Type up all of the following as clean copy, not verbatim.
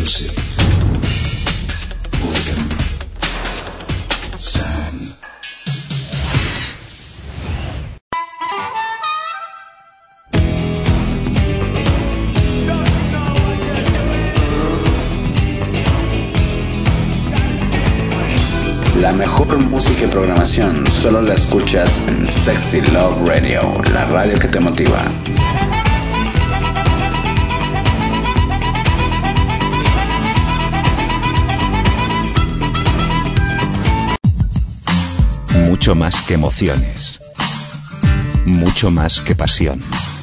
music, rhythm, sound. La mejor música y programación solo la escuchas en Sexy Love Radio, la radio que te motiva. Mucho más que emociones, mucho más que pasión.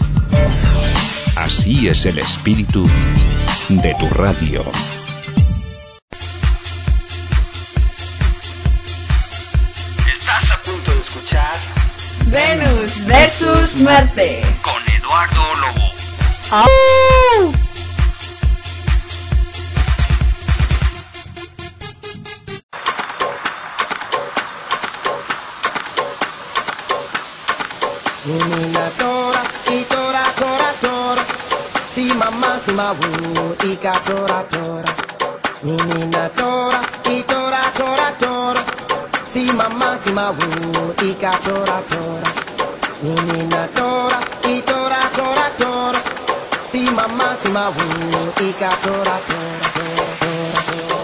Así es el espíritu de tu radio. Estás a punto de escuchar Venus versus Marte con Eduardo Lobo. ¡Au! Menina tora, y tora, tora, tora. Si mamá, si mabu, y ka tora, tora. Menina tora, y tora, tora, tora. Si mamá, si mabu, y ka tora, tora. Menina tora, y tora, tora, tora. Si mamá, si mabu, y ka tora, tora, tora, tora, tora.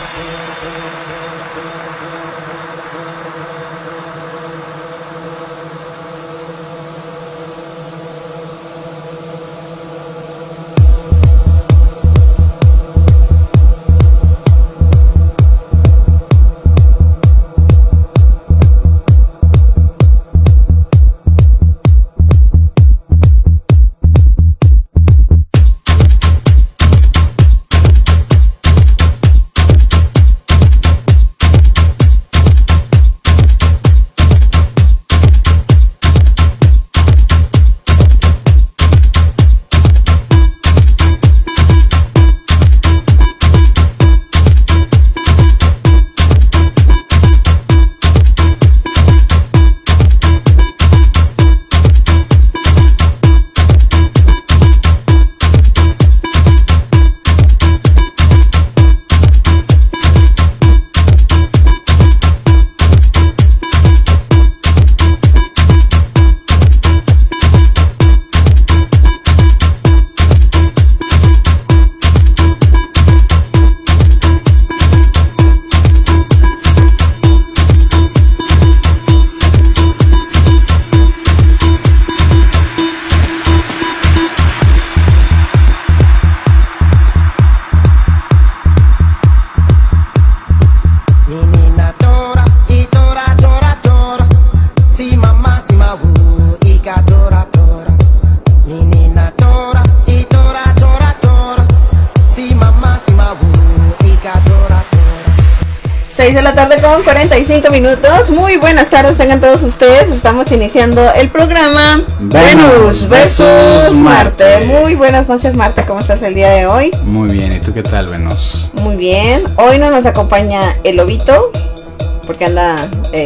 De la tarde con 45 minutos. Muy buenas tardes tengan todos ustedes. Estamos iniciando el programa Venus versus Marte. Muy buenas noches, Marte. ¿Cómo estás el día de hoy? Muy bien, ¿y tú qué tal, Venus? Muy bien. Hoy no nos acompaña el Lobito porque anda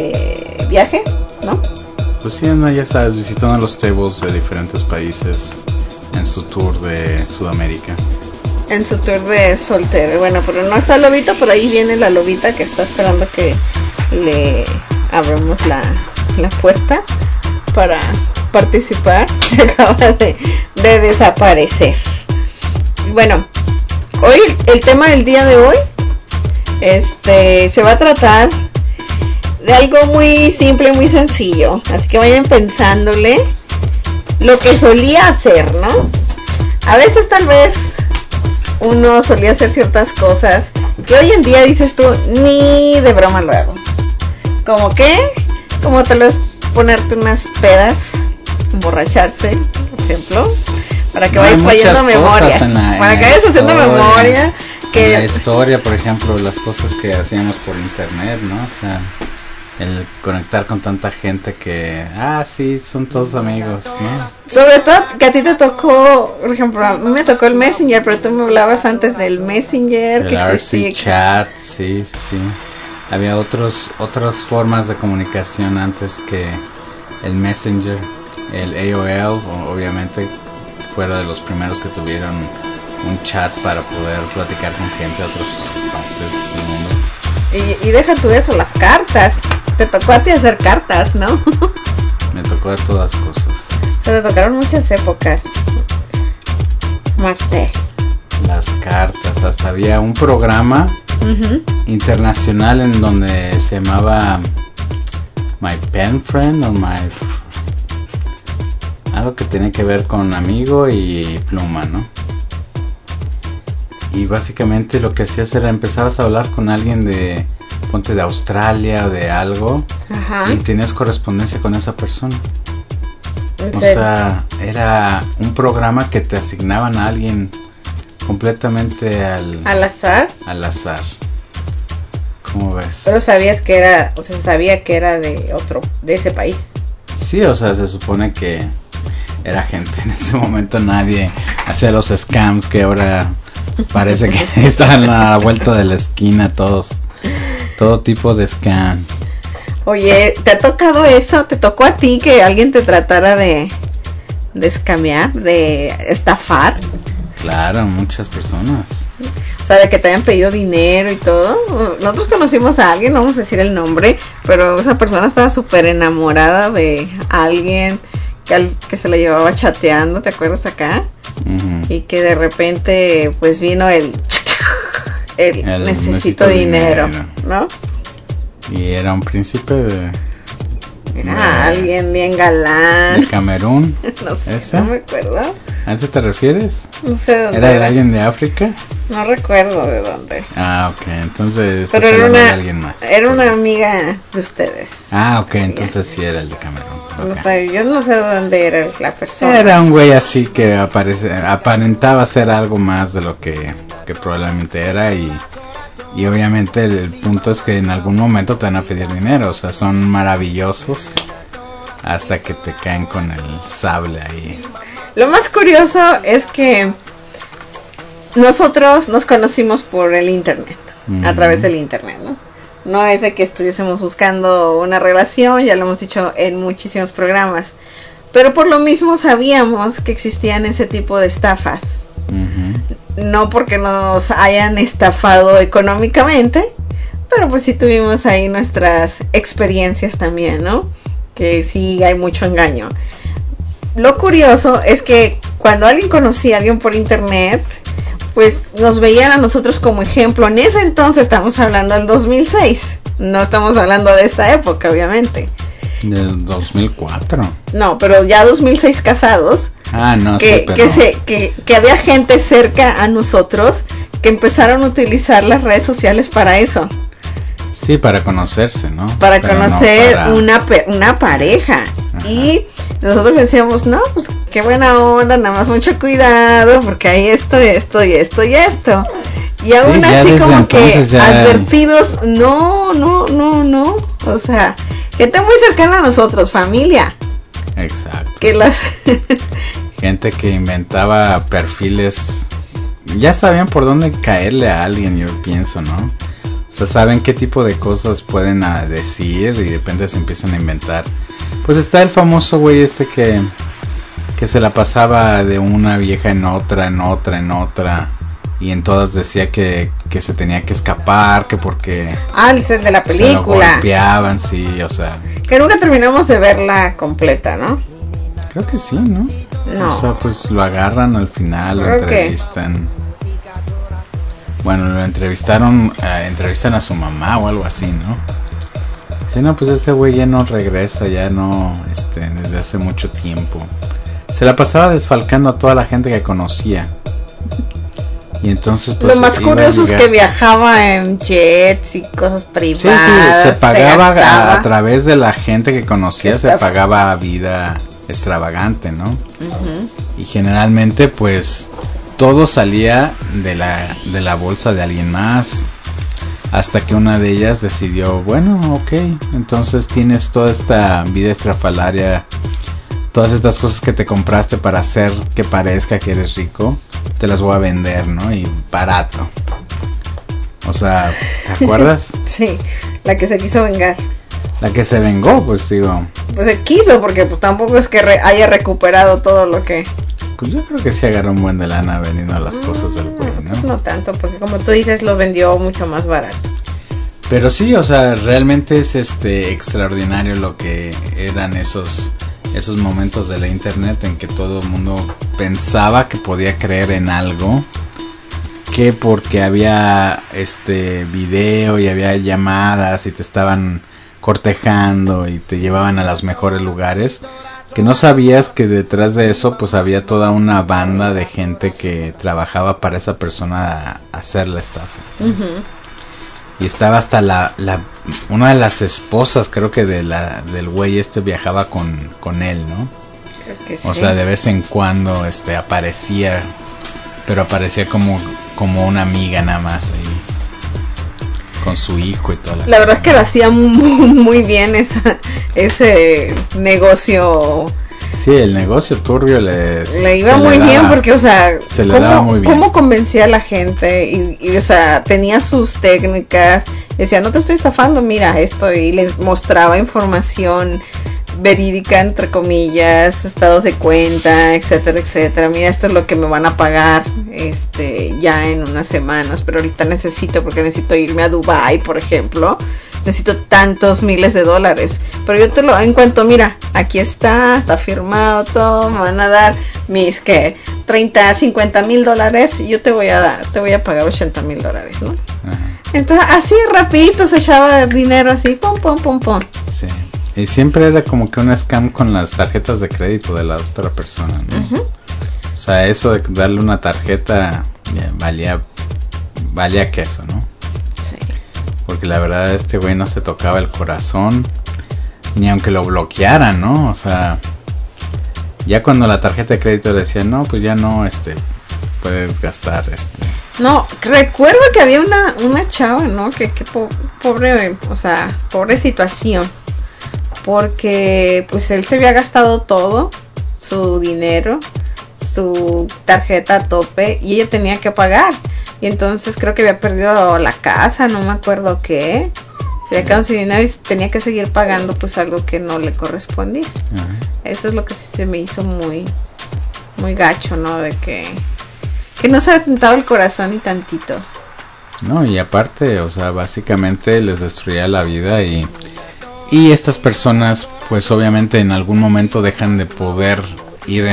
viaje, ¿no? Pues sí, anda, ya sabes, visitando los tables de diferentes países en su tour de Sudamérica. En su tour de soltero. Bueno, pero no está el Lobito, por ahí viene la Lobita que está esperando que le abramos la puerta para participar. Acaba de desaparecer. Bueno, hoy el tema del día de hoy se va a tratar de algo muy simple, muy sencillo. Así que vayan pensándole lo que solía hacer, ¿no? A veces tal vez uno solía hacer ciertas cosas que hoy en día dices tú, ni de broma lo hago. ¿Cómo qué? Como tal vez ponerte unas pedas, emborracharse, por ejemplo, para que vayas trayendo memorias, para que vayas haciendo memoria. Que la historia, por ejemplo, las cosas que hacíamos por internet, ¿no? O sea, el conectar con tanta gente que, sí, son todos amigos, ¿no? Sobre todo que a ti te tocó, por ejemplo, a mí me tocó el Messenger, pero tú me hablabas antes del Messenger. El que RC Chat, sí. Había otras formas de comunicación antes que el Messenger. El AOL, obviamente, fuera de los primeros que tuvieron un chat para poder platicar con gente de otras partes del mundo. Y deja tú eso, las cartas. Te tocó a ti hacer cartas, ¿no? Me tocó de todas cosas. Se te tocaron muchas épocas, Marte. Las cartas, hasta había un programa internacional en donde se llamaba My Pen Friend o algo que tiene que ver con amigo y pluma, ¿no? Y básicamente lo que hacías era empezabas a hablar con alguien de, ponte, de Australia o de algo. Ajá. Y tenías correspondencia con esa persona. ¿En O serio? sea, era un programa que te asignaban a alguien completamente ¿Al azar? al azar. ¿Cómo ves? Pero sabías que era, o sea, sabía que era de ese país. Sí, o sea, se supone que era gente. En ese momento nadie hacía los scams que ahora parece que están a la vuelta de la esquina todos. Todo tipo de scam. Oye, ¿te ha tocado eso? ¿Te tocó a ti que alguien te tratara de escamear, de estafar? Claro, muchas personas. O sea, de que te hayan pedido dinero y todo. Nosotros conocimos a alguien, no vamos a decir el nombre, pero esa persona estaba súper enamorada de alguien que se la llevaba chateando, ¿te acuerdas acá? Uh-huh. Y que de repente pues vino el necesito dinero, ¿no? Y era un príncipe de Alguien bien galán. de Camerún. No sé, ¿Ese? no me acuerdo. ¿A ese te refieres? No sé dónde ¿Era de alguien de África? No recuerdo de dónde. Ah, ok, entonces estás Pero era hablando de alguien más. era una amiga de ustedes. Ah, ok, entonces sí era el de Camerún. No Ok. sé, yo no sé de dónde era la persona. Era un güey así que aparentaba ser algo más de lo que probablemente era y obviamente el punto es que en algún momento te van a pedir dinero, o sea, son maravillosos hasta que te caen con el sable ahí. Lo más curioso es que nosotros nos conocimos por el internet, a través del internet, ¿no? No es de que estuviésemos buscando una relación, ya lo hemos dicho en muchísimos programas, pero por lo mismo sabíamos que existían ese tipo de estafas. No porque nos hayan estafado económicamente, pero pues sí tuvimos ahí nuestras experiencias también, ¿no? Que sí hay mucho engaño. Lo curioso es que cuando alguien conocía a alguien por internet, pues nos veían a nosotros como ejemplo. En ese entonces estamos hablando del 2006, no estamos hablando de esta época, obviamente. Del 2004. No, pero ya 2006 casados. Ah, no, sí, que, pero... que había gente cerca a nosotros que empezaron a utilizar las redes sociales para eso. Sí, para conocerse, ¿no? Para Pero conocer no para... una pareja. Ajá. Y nosotros decíamos, no, pues qué buena onda, nada más mucho cuidado, porque hay esto, esto y esto y esto. Y aún ya así desde como que entonces ya... advertidos, no. O sea, gente muy cercana a nosotros, familia. Exacto. Que las... Gente que inventaba perfiles. Ya sabían por dónde caerle a alguien, yo pienso, ¿no? O sea, saben qué tipo de cosas pueden decir y de repente se empiezan a inventar. Pues está el famoso güey este que se la pasaba de una vieja en otra. Y en todas decía que se tenía que escapar, que porque... Ah, es el de la se lo película. golpeaban, sí, o sea... Que nunca terminamos de verla completa, ¿no? Creo que sí, ¿no? No. O sea, pues lo agarran al final, lo Creo que- entrevistan. Bueno, lo entrevistan a su mamá o algo así, ¿no? Sí, no, pues este güey ya no regresa, ya no, desde hace mucho tiempo. Se la pasaba desfalcando a toda la gente que conocía. Y entonces, pues... Lo más iba a curioso es llegar- que viajaba en jets y cosas Sí, privadas. se pagaba gastaba. a través de la gente que conocía, se Estafa. pagaba vida extravagante, ¿no? Y generalmente pues todo salía de la bolsa de alguien más, hasta que una de ellas decidió, bueno, ok, entonces tienes toda esta vida estrafalaria, todas estas cosas que te compraste para hacer que parezca que eres rico, te las voy a vender, ¿no? Y barato. O sea, ¿te acuerdas? Sí, la que se quiso vengar. La que se vengó, pues digo. Pues se quiso, porque pues, tampoco es que haya recuperado todo lo que Pues yo creo que sí agarró un buen de lana vendiendo las cosas del güey, ¿no? Pues no tanto, porque como tú dices, lo vendió mucho más barato. Pero sí, o sea, realmente es extraordinario lo que eran esos momentos de la internet en que todo el mundo pensaba que podía creer en algo, que porque había video y había llamadas y te estaban cortejando y te llevaban a los mejores lugares, que no sabías que detrás de eso pues había toda una banda de gente que trabajaba para esa persona a hacer la estafa. Uh-huh. Y estaba hasta una de las esposas, creo que del güey viajaba con él, ¿no? Creo que sí. O sea, de vez en cuando aparecía, pero aparecía como una amiga nada más ahí, con su hijo y toda la verdad es que lo hacía muy bien ese negocio. Sí, el negocio turbio le iba muy bien porque, o sea, se le daba muy bien. ¿Cómo convencía a la gente? Y, o sea, tenía sus técnicas. Decía, no te estoy estafando, mira esto. Y les mostraba información verídica, entre comillas, estados de cuenta, etcétera, etcétera. Mira, esto es lo que me van a pagar ya en unas semanas. Pero ahorita porque necesito irme a Dubái, por ejemplo. Necesito tantos miles de dólares, pero yo en cuanto, mira, aquí está firmado todo, me van a dar mis, 30, 50 mil dólares, y yo te voy a pagar 80 mil dólares, ¿no? Ajá. Entonces, así rapidito se echaba dinero, así, pum, pum, pum, pum. Sí, y siempre era como que un scam con las tarjetas de crédito de la otra persona, ¿no? Uh-huh. O sea, eso de darle una tarjeta valía queso, ¿no? Porque la verdad güey no se tocaba el corazón, ni aunque lo bloquearan, ¿no? O sea, ya cuando la tarjeta de crédito le decía, no, pues ya no, puedes gastar, No, recuerdo que había una chava, ¿no? Que pobre, o sea, pobre situación. Porque, pues, él se había gastado todo, su dinero, su tarjeta a tope, y ella tenía que pagar. Y entonces creo que había perdido la casa, no me acuerdo qué. Se había quedado sin dinero y tenía que seguir pagando pues algo que no le correspondía. Uh-huh. Eso es lo que sí se me hizo muy, muy gacho, ¿no? De que no se ha tentado el corazón ni tantito. No, y aparte, o sea, básicamente les destruía la vida y estas personas pues obviamente en algún momento dejan de poder ir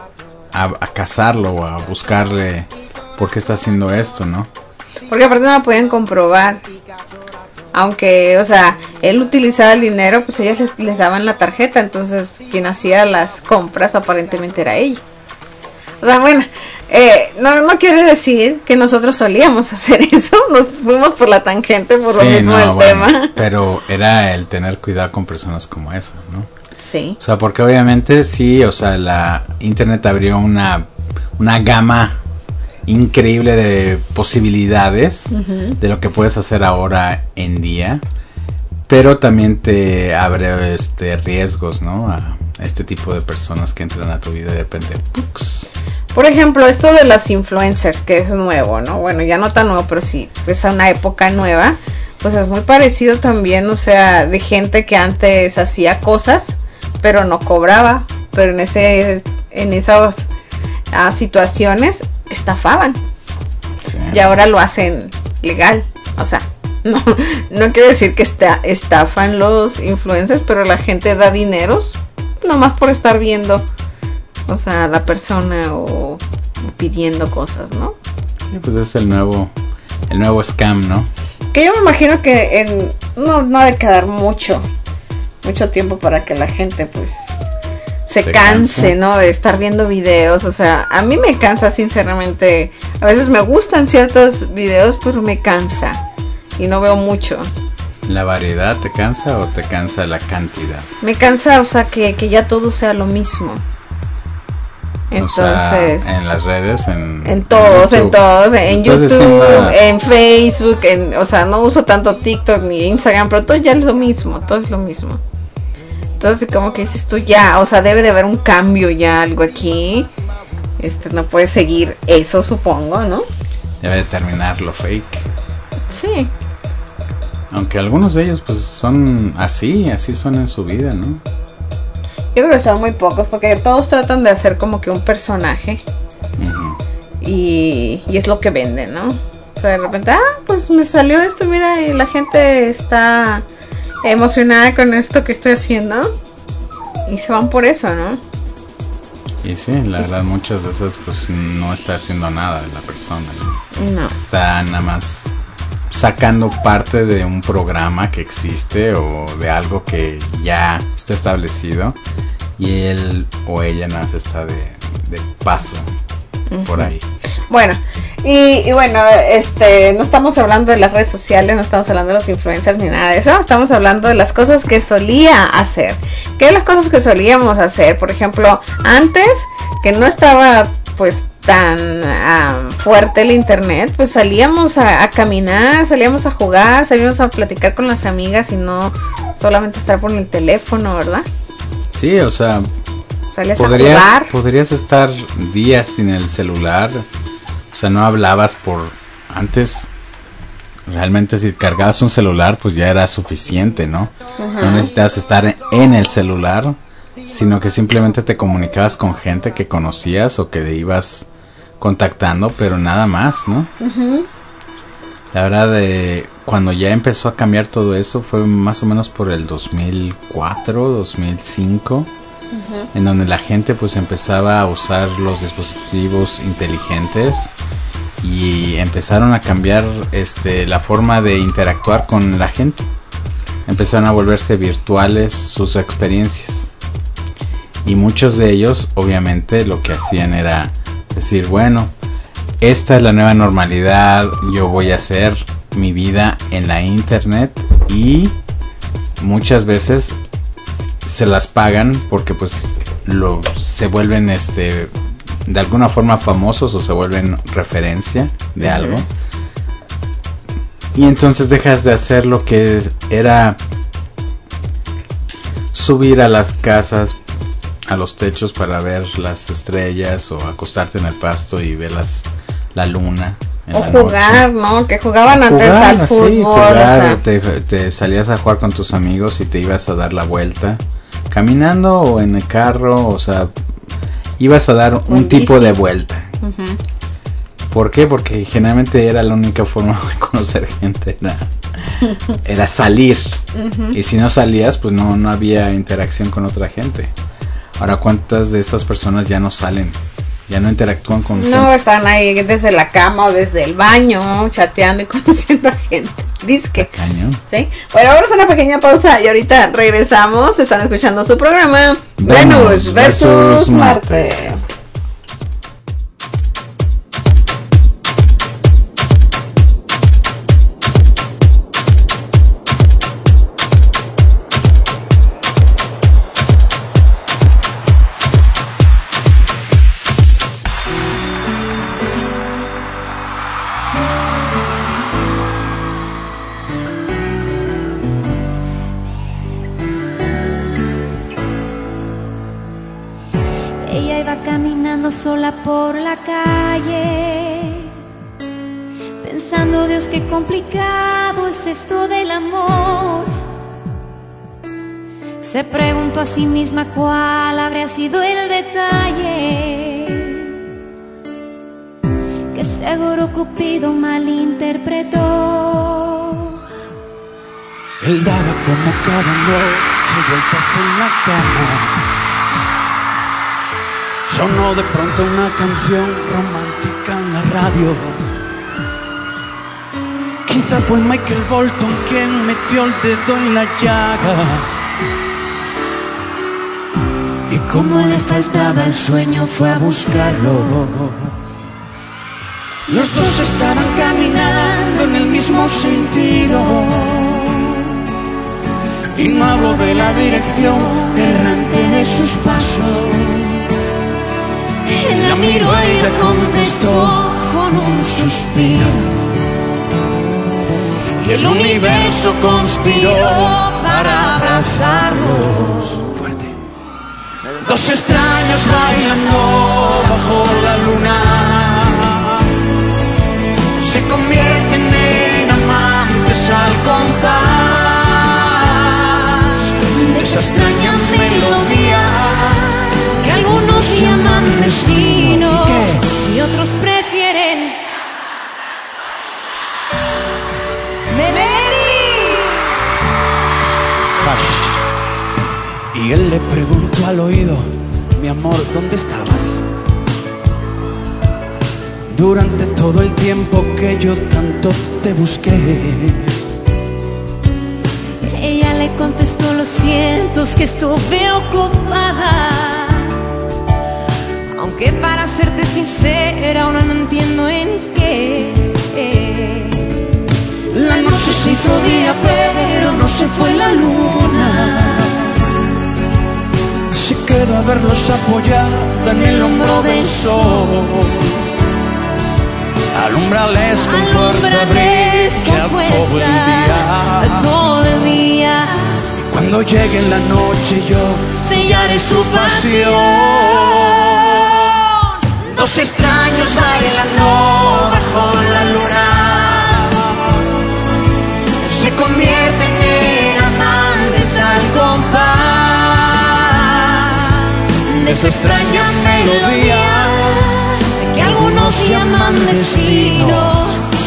a cazarlo o a buscarle por qué está haciendo esto, ¿no? Porque aparte no la podían comprobar. Aunque, o sea, él utilizaba el dinero, pues ellos les daban la tarjeta, entonces quien hacía las compras aparentemente era ella. O sea, bueno, no quiere decir que nosotros solíamos hacer eso, nos fuimos por la tangente por lo mismo del tema. Pero era el tener cuidado con personas como esa, ¿no? Sí. O sea, porque obviamente sí, o sea, la internet abrió una gama increíble de posibilidades uh-huh. de lo que puedes hacer ahora en día, pero también te abre riesgos, ¿no? A este tipo de personas que entran a tu vida y de repente ¡pucs! Por ejemplo, esto de los influencers, que es nuevo, ¿no? Bueno, ya no tan nuevo, pero sí, es una época nueva, pues es muy parecido también, o sea, de gente que antes hacía cosas, pero no cobraba, pero en esas situaciones estafaban. Sí. Y ahora lo hacen legal. O sea, no quiere decir que estafan los influencers, pero la gente da dineros nomás por estar viendo, o sea, la persona o pidiendo cosas, ¿no? Sí, pues es el nuevo scam, ¿no? Que yo me imagino que no ha de quedar mucho tiempo para que la gente pues se canse, ¿no? De estar viendo videos. O sea, a mí me cansa sinceramente. A veces me gustan ciertos videos, pero me cansa y no veo mucho. ¿La variedad te cansa o te cansa la cantidad? Me cansa, o sea, que ya todo sea lo mismo. Entonces, o sea, en las redes, en todos, en YouTube, en Facebook, o sea, no uso tanto TikTok ni Instagram, pero todo ya es lo mismo, todo es lo mismo. Entonces, como que dices tú, ya, o sea, debe de haber un cambio ya, algo aquí. No puede seguir eso, supongo, ¿no? Debe de terminar lo fake. Sí. Aunque algunos de ellos, pues, son así son en su vida, ¿no? Yo creo que son muy pocos, porque todos tratan de hacer como que un personaje. Y es lo que venden, ¿no? O sea, de repente, pues me salió esto, mira, y la gente está emocionada con esto que estoy haciendo. Y se van por eso, ¿no? Y sí, la verdad, muchas veces pues no está haciendo nada de la persona, ¿no? Está nada más sacando parte de un programa que existe o de algo que ya está establecido, y él o ella nada más está de paso por ahí. Bueno, y bueno, no estamos hablando de las redes sociales, no estamos hablando de los influencers ni nada de eso, estamos hablando de las cosas que solía hacer. ¿Qué son las cosas que solíamos hacer? Por ejemplo, antes, que no estaba pues tan fuerte el internet, pues salíamos a caminar, salíamos a jugar, salíamos a platicar con las amigas y no solamente estar por el teléfono, ¿verdad? Sí, o sea, podrías estar días sin el celular. O sea, no hablabas antes, realmente si cargabas un celular, pues ya era suficiente, ¿no? No necesitabas estar en el celular, sino que simplemente te comunicabas con gente que conocías o que ibas contactando, pero nada más, ¿no? La verdad, cuando ya empezó a cambiar todo eso fue más o menos por el 2004, 2005, en donde la gente pues empezaba a usar los dispositivos inteligentes y empezaron a cambiar la forma de interactuar con la gente. Empezaron a volverse virtuales sus experiencias, y muchos de ellos obviamente lo que hacían era decir, bueno, esta es la nueva normalidad, yo voy a hacer mi vida en la internet, y muchas veces se las pagan porque pues se vuelven de alguna forma famosos o se vuelven referencia de algo, y entonces dejas de hacer lo que era subir a las casas, a los techos para ver las estrellas, o acostarte en el pasto y ver la luna en o la jugar, noche. ¿no? Que jugaban antes al fútbol. Sí, jugar, te salías a jugar con tus amigos y te ibas a dar la vuelta caminando o en el carro, o sea, ibas a dar un tipo de vuelta. ¿Por qué? Porque generalmente era la única forma de conocer gente, era salir. Y si no salías, pues no había interacción con otra gente. Ahora, ¿cuántas de estas personas ya no salen? Ya no interactúan con gente. No, están ahí desde la cama o desde el baño, chateando y conociendo a gente. Disque. Cañón. ¿Sí? Bueno, vamos a una pequeña pausa y ahorita regresamos. Están escuchando su programa Venus versus Marte. Sola por la calle, pensando, Dios, qué complicado es esto del amor. Se preguntó a sí misma cuál habría sido el detalle que seguro Cupido malinterpretó. Él daba como cada noche vueltas en la cama. Sonó de pronto una canción romántica en la radio. Quizá fue Michael Bolton quien metió el dedo en la llaga. Y como le faltaba el sueño fue a buscarlo. Los dos estaban caminando en el mismo sentido. Y no hablo de la dirección errante de sus pasos. Él la miró y le contestó con un suspiro. Y el universo conspiró para abrazarlos. Fuerte. Dos extraños bailando bajo la luna se convierten en amantes al compás de esa extraña melodía destino. Y otros prefieren Y él le preguntó al oído: mi amor, ¿dónde estabas? Durante todo el tiempo que yo tanto te busqué. Ella le contestó: lo siento, es que estuve ocupada. Aunque para serte sincera, ahora no entiendo en qué. La noche se hizo día, pero no se fue la luna. Se quedó a verlos apoyada en el hombro del sol. Alumbrales con fuerza, brilla todo el día. Y cuando llegue la noche yo sellaré su pasión. Dos extraños bailando bajo la luna se convierten en amantes al compás de esa extraña melodía que algunos llaman destino.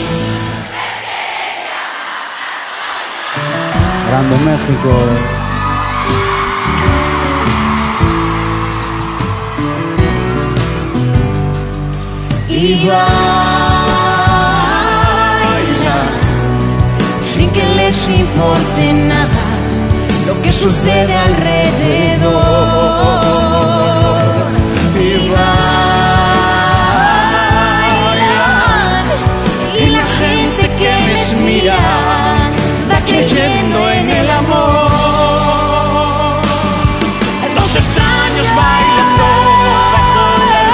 Grande México. Y baila sin que les importe nada lo que sucede alrededor. Y bailan y la gente que les mira va creyendo en el amor. Dos extraños bailando bajo la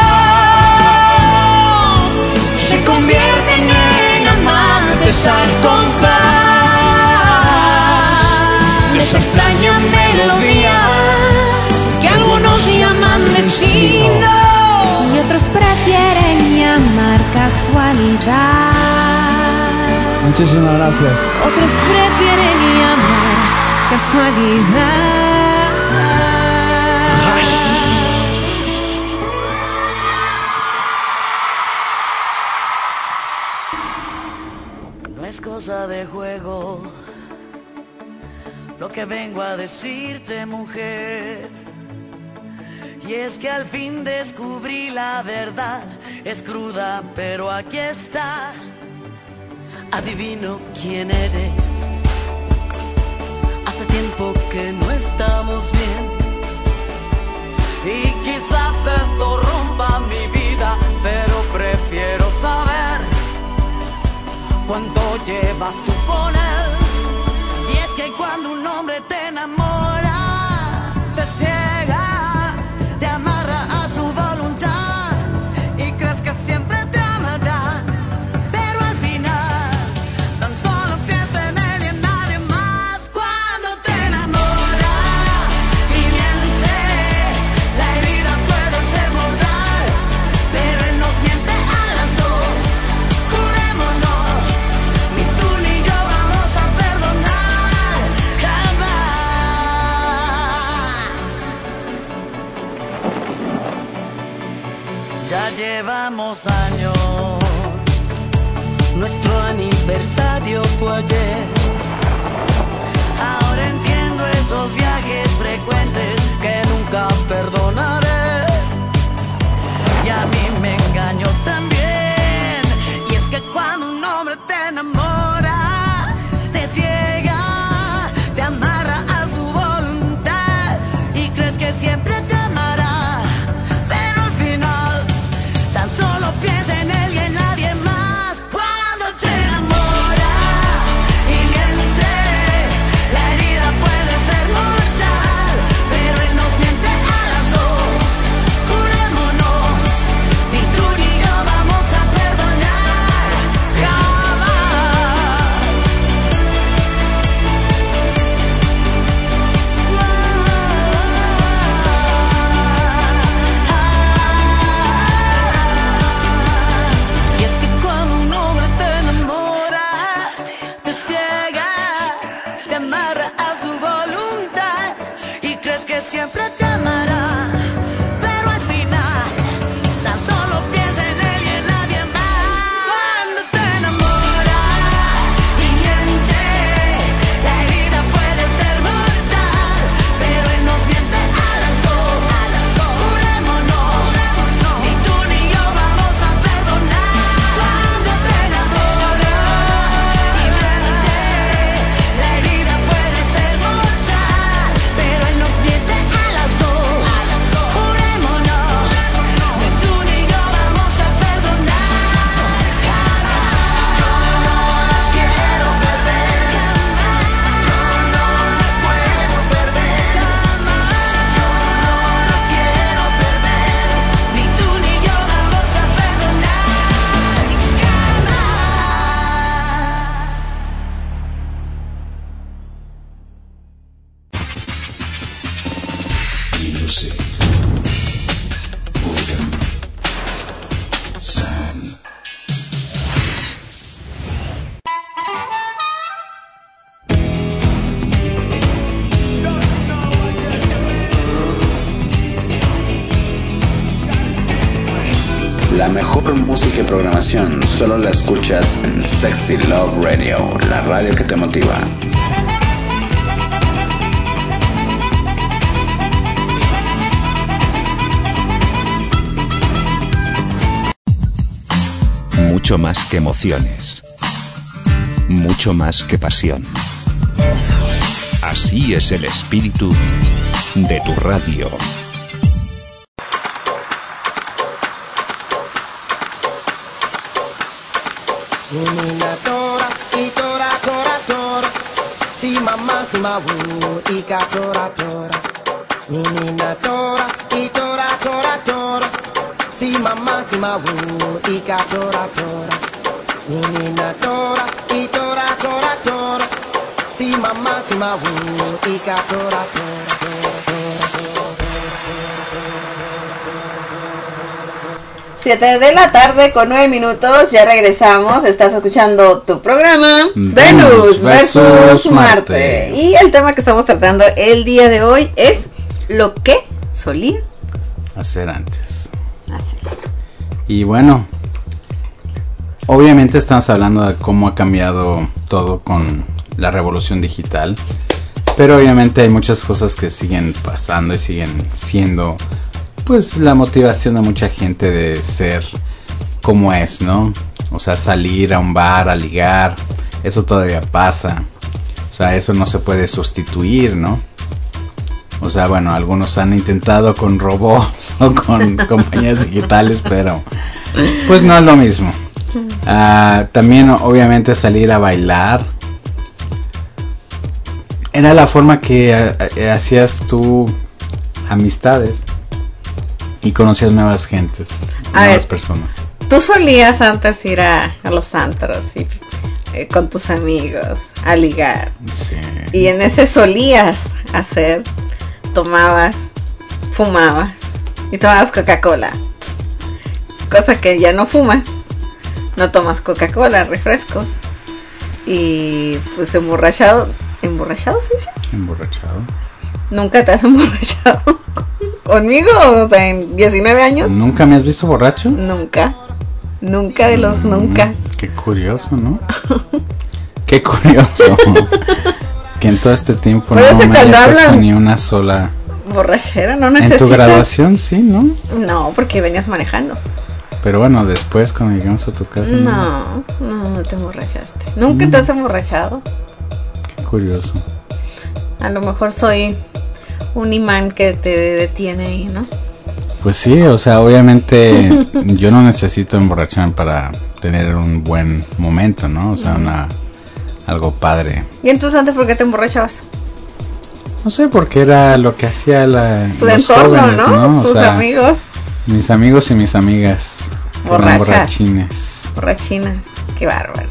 luna se convierten en amantes al compás de esa extraña melodía Que algunos llaman destino y otros prefieren llamar casualidad. Muchísimas gracias. Otros prefieren llamar casualidad. No es cosa de juego lo que vengo a decirte, mujer. Y es que al fin descubrí la verdad. Es cruda, pero aquí está. Adivino quién eres. Hace tiempo que no estamos bien. Y quizás esto rompa mi vida, pero prefiero saber cuánto llevas tú con él. Y es que cuando un hombre te enamora, te ciega, te amarra a su voluntad y crees que siempre te amará, pero al final tan solo piensa en él y en nadie más. Cuando te enamora y miente, la herida puede ser mortal, pero él nos miente a las dos. Jurémonos, ni tú ni yo vamos a perdonar jamás. Ya llevamos años, nuestro aniversario fue ayer. Ahora entiendo esos viajes frecuentes que nunca perdonaré. Y a mí me engañó también. Y es que cuando un hombre te enamora, te ciega, te amarra a su voluntad y crees que siempre te amará, pero al final tan solo piensa en él y en nadie más. Cuando te enamora y mejor música y programación solo la escuchas en Sexy Love Radio, la radio que te motiva. Mucho más que emociones. Mucho más que pasión. Así es el espíritu de tu radio. Menina tora, y tora, tora, tora. Si mamá, si ma wu, y ka tora, tora. Menina tora, y tora, tora, tora. Si mamá, si ma wu, y ka tora, tora. Menina tora, y tora, tora, tora. Si mamá, si ma wu, y ka tora, tora, tora, tora. 7 de la tarde con 9 minutos, ya regresamos, estás escuchando tu programa Venus versus Marte. Y el tema que estamos tratando el día de hoy es lo que solía hacer antes. Y bueno, obviamente estamos hablando de cómo ha cambiado todo con la revolución digital, pero obviamente hay muchas cosas que siguen pasando y siguen siendo pues la motivación de mucha gente de ser como es, ¿no? O sea, salir a un bar, a ligar, eso todavía pasa. O sea, eso no se puede sustituir, ¿no? O sea, bueno, algunos han intentado con robots o con compañías digitales, pero pues no es lo mismo. También obviamente salir a bailar. Era la forma que hacías tú amistades y conocías nuevas gentes, nuevas personas. Tú solías antes ir a los antros y con tus amigos a ligar. Sí. Y en ese solías hacer, tomabas, fumabas y tomabas Coca-Cola. Cosa que ya no fumas, no tomas Coca-Cola, refrescos. Y pues ¿emborrachado se dice? Emborrachado. ¿Nunca te has emborrachado conmigo? O sea, en 19 años. ¿Nunca me has visto borracho? Nunca de los nunca. Qué curioso, ¿no? Qué curioso. Que en todo este tiempo pero no me haya puesto ni una sola borrachera, no necesitas. En tu graduación sí, ¿no? No, porque venías manejando. Pero bueno, después cuando llegamos a tu casa. No te emborrachaste. ¿Nunca te has emborrachado? Qué curioso. A lo mejor soy un imán que te detiene ahí, ¿no? Pues sí, o sea, obviamente yo no necesito emborracharme para tener un buen momento, ¿no? O sea, algo padre. ¿Y entonces antes por qué te emborrachabas? No sé, porque era lo que hacía tu los entorno, jóvenes, ¿no? Tus amigos. Mis amigos y mis amigas. Borrachinas. Qué bárbaro.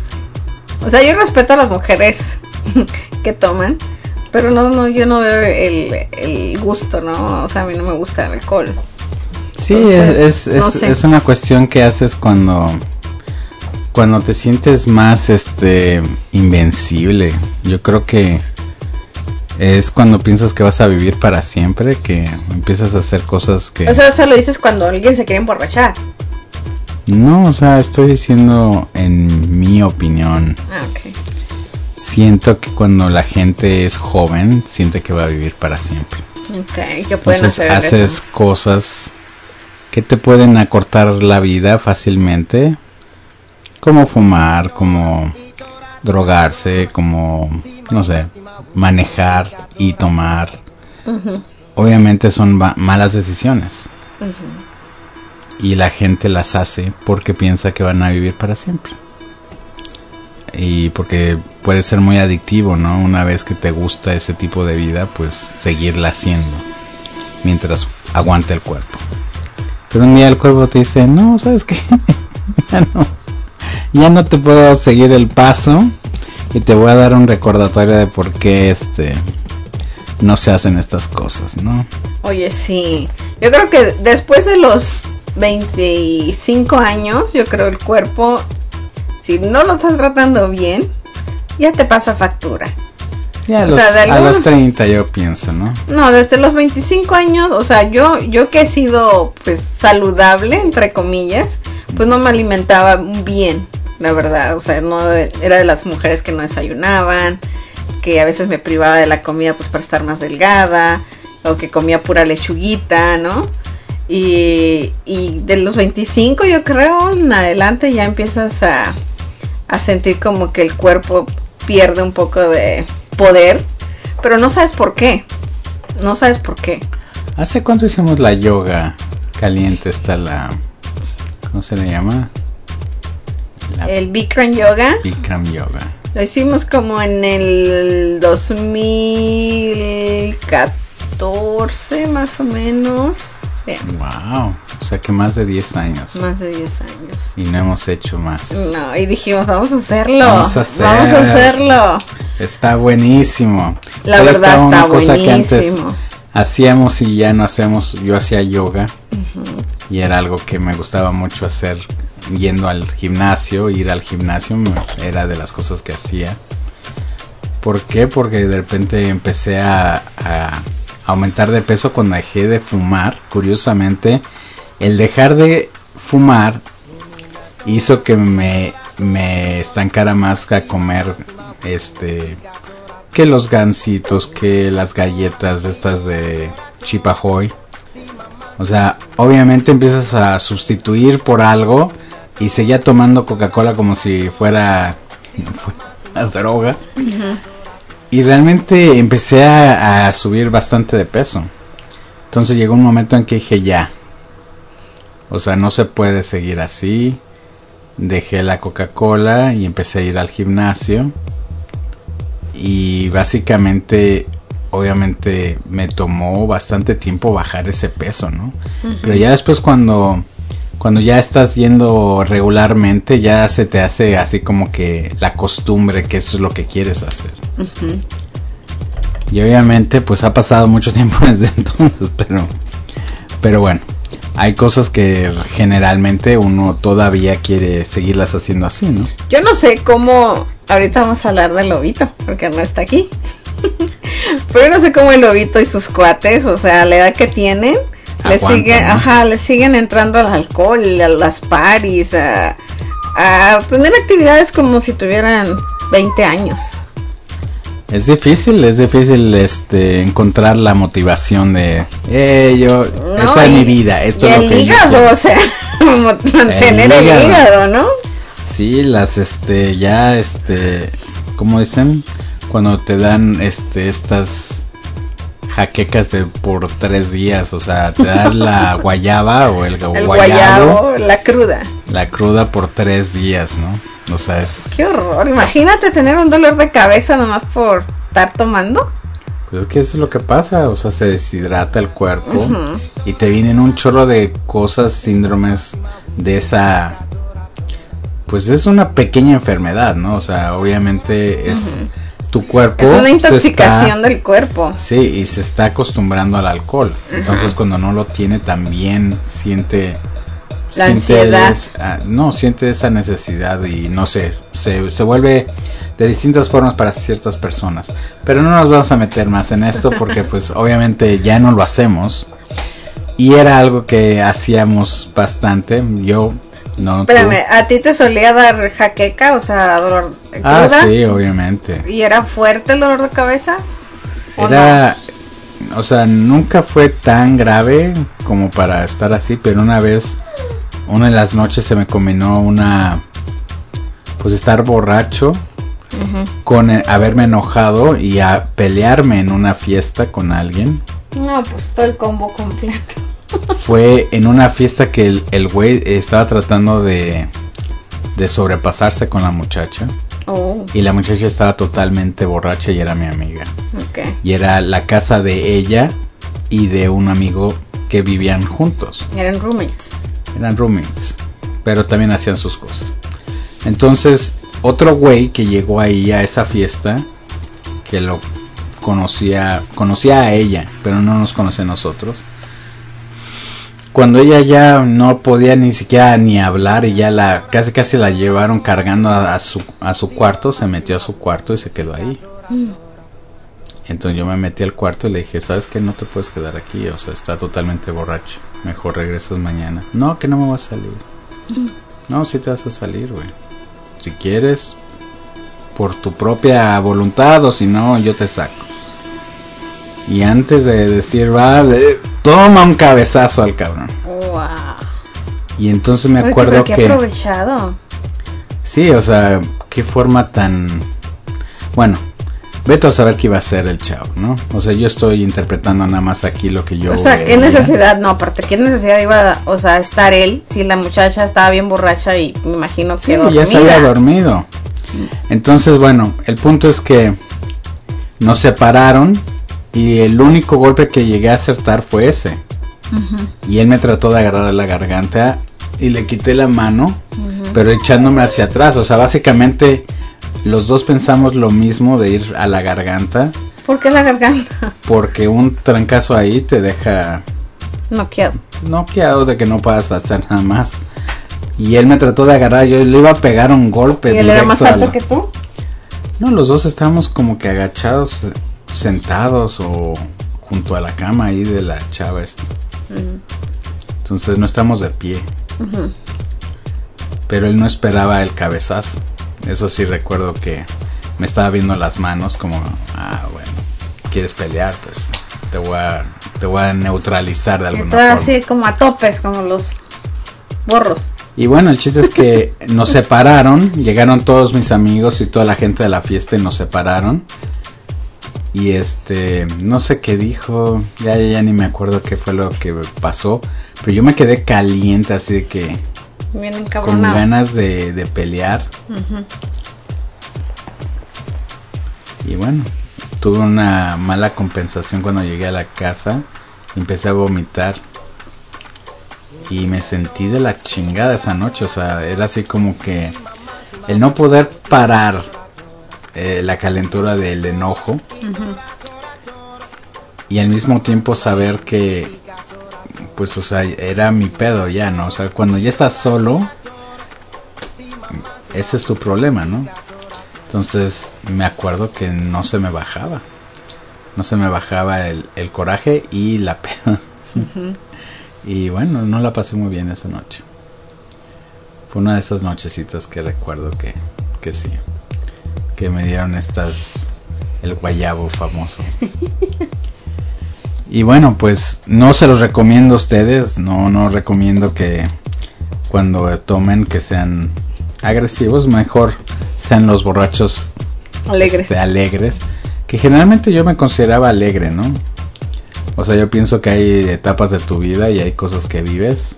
O sea, yo respeto a las mujeres que toman, pero yo no veo el gusto, ¿no? O sea, a mí no me gusta el alcohol. Sí, entonces, es una cuestión que haces cuando te sientes más invencible. Yo creo que es cuando piensas que vas a vivir para siempre, que empiezas a hacer cosas que... O sea, eso lo dices cuando alguien se quiere emborrachar. No, o sea, estoy diciendo en mi opinión. Ok. Siento que cuando la gente es joven, siente que va a vivir para siempre. Ok, ¿qué pueden hacer? Haces eso? Cosas que te pueden acortar la vida fácilmente, como fumar, como drogarse, como, no sé, manejar y tomar. Uh-huh. Obviamente son malas decisiones. Uh-huh. Y la gente las hace porque piensa que van a vivir para siempre. Y porque puede ser muy adictivo, ¿no? Una vez que te gusta ese tipo de vida, pues seguirla haciendo mientras aguante el cuerpo. Pero un día el cuerpo te dice, no, ¿sabes qué? ya no te puedo seguir el paso y te voy a dar un recordatorio de por qué no se hacen estas cosas, ¿no? Oye, sí. Yo creo que después de los 25 años, yo creo el cuerpo, si no lo estás tratando bien, ya te pasa factura. Ya de a los 30 yo pienso, ¿no? No, desde los 25 años, o sea, yo que he sido pues saludable, entre comillas, pues no me alimentaba bien, la verdad, o sea, no era de las mujeres que no desayunaban, que a veces me privaba de la comida pues para estar más delgada, o que comía pura lechuguita, ¿no? Y de los 25 yo creo en adelante ya empiezas a sentir como que el cuerpo pierde un poco de poder, pero no sabes por qué. ¿Hace cuánto hicimos la yoga caliente? Está ¿cómo se le llama? El Bikram Yoga. Bikram Yoga. Lo hicimos como en el 2014 más o menos. Sí. Wow, o sea que más de 10 años. Más de 10 años. Y no hemos hecho más. No, y dijimos, vamos a hacerlo. Vamos a hacerlo. Está buenísimo. La verdad está una cosa buenísimo. Que antes hacíamos y ya no hacemos. Yo hacía yoga. Y era algo que me gustaba mucho hacer yendo al gimnasio. Ir al gimnasio era de las cosas que hacía. ¿Por qué? Porque de repente empecé a aumentar de peso cuando dejé de fumar. Curiosamente, el dejar de fumar hizo que me estancara más a comer que los gansitos, que las galletas estas de Chip Ahoy. O sea, obviamente empiezas a sustituir por algo y seguía tomando Coca-Cola como si fuera droga. Y realmente empecé a subir bastante de peso. Entonces llegó un momento en que dije ya. O sea, no se puede seguir así. Dejé la Coca-Cola y empecé a ir al gimnasio. Y básicamente, obviamente, me tomó bastante tiempo bajar ese peso, ¿no? Pero ya después cuando ya estás yendo regularmente, ya se te hace así como que la costumbre, que eso es lo que quieres hacer. Y obviamente pues ha pasado mucho tiempo desde entonces, pero bueno, hay cosas que generalmente uno todavía quiere seguirlas haciendo así, ¿no? Yo no sé cómo, ahorita vamos a hablar del lobito, porque no está aquí. Pero yo no sé cómo el lobito y sus cuates, o sea, a la edad que tienen, le siguen entrando al alcohol, a las parties, a tener actividades como si tuvieran 20 años. Es difícil encontrar la motivación de esta es mi vida, esto y es lo el que hígado, o sea, mantener el hígado, ¿no? Sí, ¿cómo dicen? Cuando te dan estas jaquecas por 3 días, o sea, te dan la guayaba o el guayabo, la cruda. La cruda por 3 días, ¿no? O sea, qué horror, imagínate tener un dolor de cabeza nomás por estar tomando. Pues es que eso es lo que pasa, o sea, se deshidrata el cuerpo y te vienen un chorro de cosas, síndromes de esa, pues es una pequeña enfermedad, ¿no? O sea, obviamente es tu cuerpo. Es una intoxicación del cuerpo. Sí, y se está acostumbrando al alcohol. Entonces cuando no lo tiene también siente la ansiedad. Siente esa necesidad y no sé, se vuelve de distintas formas para ciertas personas. Pero no nos vamos a meter más en esto porque pues obviamente ya no lo hacemos. Y era algo que hacíamos bastante. Yo no. Espérame, ¿a ti te solía dar jaqueca? O sea, dolor de cruda. Sí, obviamente. ¿Y era fuerte el dolor de cabeza? Era, o sea, nunca fue tan grave como para estar así, pero una vez, una de las noches se me combinó pues estar borracho con haberme enojado y a pelearme en una fiesta con alguien. No, pues todo el combo completo. Fue en una fiesta que el güey estaba tratando de sobrepasarse con la muchacha. Y la muchacha estaba totalmente borracha y era mi amiga. Y era la casa de ella y de un amigo que vivían juntos. Eran roommates, pero también hacían sus cosas. Entonces otro güey que llegó ahí a esa fiesta, que lo conocía a ella, pero no nos conocía a nosotros. Cuando ella ya no podía ni siquiera ni hablar y ya casi la llevaron cargando a su cuarto, se metió a su cuarto y se quedó ahí. Entonces yo me metí al cuarto y le dije, ¿sabes qué? No te puedes quedar aquí, o sea, está totalmente borracho. Mejor regresas mañana. No, que no me vas a salir. No, sí te vas a salir, güey. Si quieres, por tu propia voluntad, o si no, yo te saco. Y antes de decir, vale, toma un cabezazo al cabrón. Wow. Y entonces me acuerdo que... que... aprovechado. Sí, o sea, qué forma tan... Bueno, vete a saber qué iba a ser el chavo, ¿no? O sea, yo estoy interpretando nada más aquí lo que yo... O sea, ¿qué necesidad? No, aparte, ¿qué necesidad iba, o sea, estar él si la muchacha estaba bien borracha y me imagino que dormida? Ya se había dormido. Entonces, bueno, el punto es que nos separaron y el único golpe que llegué a acertar fue ese. Y él me trató de agarrar la garganta y le quité la mano, pero echándome hacia atrás. O sea, básicamente los dos pensamos lo mismo de ir a la garganta. ¿Por qué la garganta? Porque un trancazo ahí te deja noqueado de que no puedas hacer nada más. Y él me trató de agarrar, yo le iba a pegar un golpe. ¿Y él era más alto que tú? No, los dos estábamos como que agachados, sentados o junto a la cama ahí de la chava esta. Entonces no estamos de pie. Pero él no esperaba el cabezazo. Eso sí recuerdo que me estaba viendo las manos como, bueno, ¿quieres pelear? Pues te voy a neutralizar de alguna forma. Así como a topes, como los borros. Y bueno, el chiste es que nos separaron, llegaron todos mis amigos y toda la gente de la fiesta y nos separaron. Y no sé qué dijo, ya ni me acuerdo qué fue lo que pasó, pero yo me quedé caliente, así de que bien con ganas de pelear. Y bueno, tuve una mala compensación cuando llegué a la casa, empecé a vomitar. Y me sentí de la chingada esa noche, o sea, era así como que el no poder parar la calentura del enojo y al mismo tiempo saber que, pues, o sea, era mi pedo ya, ¿no? O sea, cuando ya estás solo, ese es tu problema, ¿no? Entonces me acuerdo que no se me bajaba el coraje y la pena. Y bueno, no la pasé muy bien esa noche. Fue una de esas nochecitas que recuerdo que sí. Que me dieron el guayabo famoso. Y bueno, pues no se los recomiendo a ustedes. No recomiendo que cuando tomen que sean agresivos. Mejor sean los borrachos alegres. Que generalmente yo me consideraba alegre, ¿no? O sea, yo pienso que hay etapas de tu vida y hay cosas que vives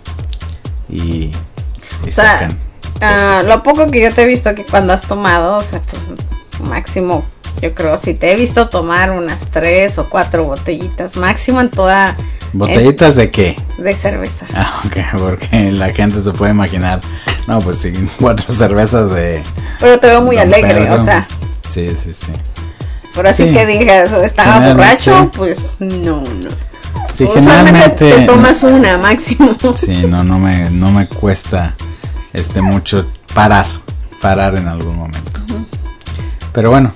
y sacan. Lo poco que yo te he visto que cuando has tomado, o sea, pues máximo, yo creo, si te he visto tomar unas 3 o 4 botellitas, máximo en toda... ¿Botellitas de qué? De cerveza. Ok, porque la gente se puede imaginar, no, pues sí, 4 cervezas de... Pero te veo muy alegre, o sea. Sí. Pero así que digas, estaba borracho, pues no. Sí, generalmente te tomas una máximo. Sí, no me cuesta mucho parar en algún momento. Pero bueno,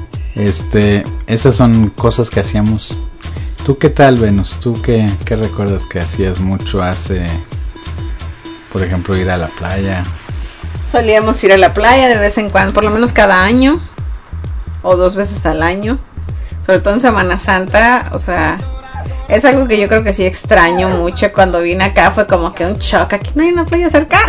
esas son cosas que hacíamos. ¿Tú qué tal, Venus? ¿Tú qué recuerdas que hacías mucho hace, por ejemplo, ir a la playa? Solíamos ir a la playa de vez en cuando, por lo menos cada año. O 2 veces al año, sobre todo en Semana Santa. O sea, es algo que yo creo que sí extraño mucho. Cuando vine acá fue como que un shock. Aquí no hay una playa cerca.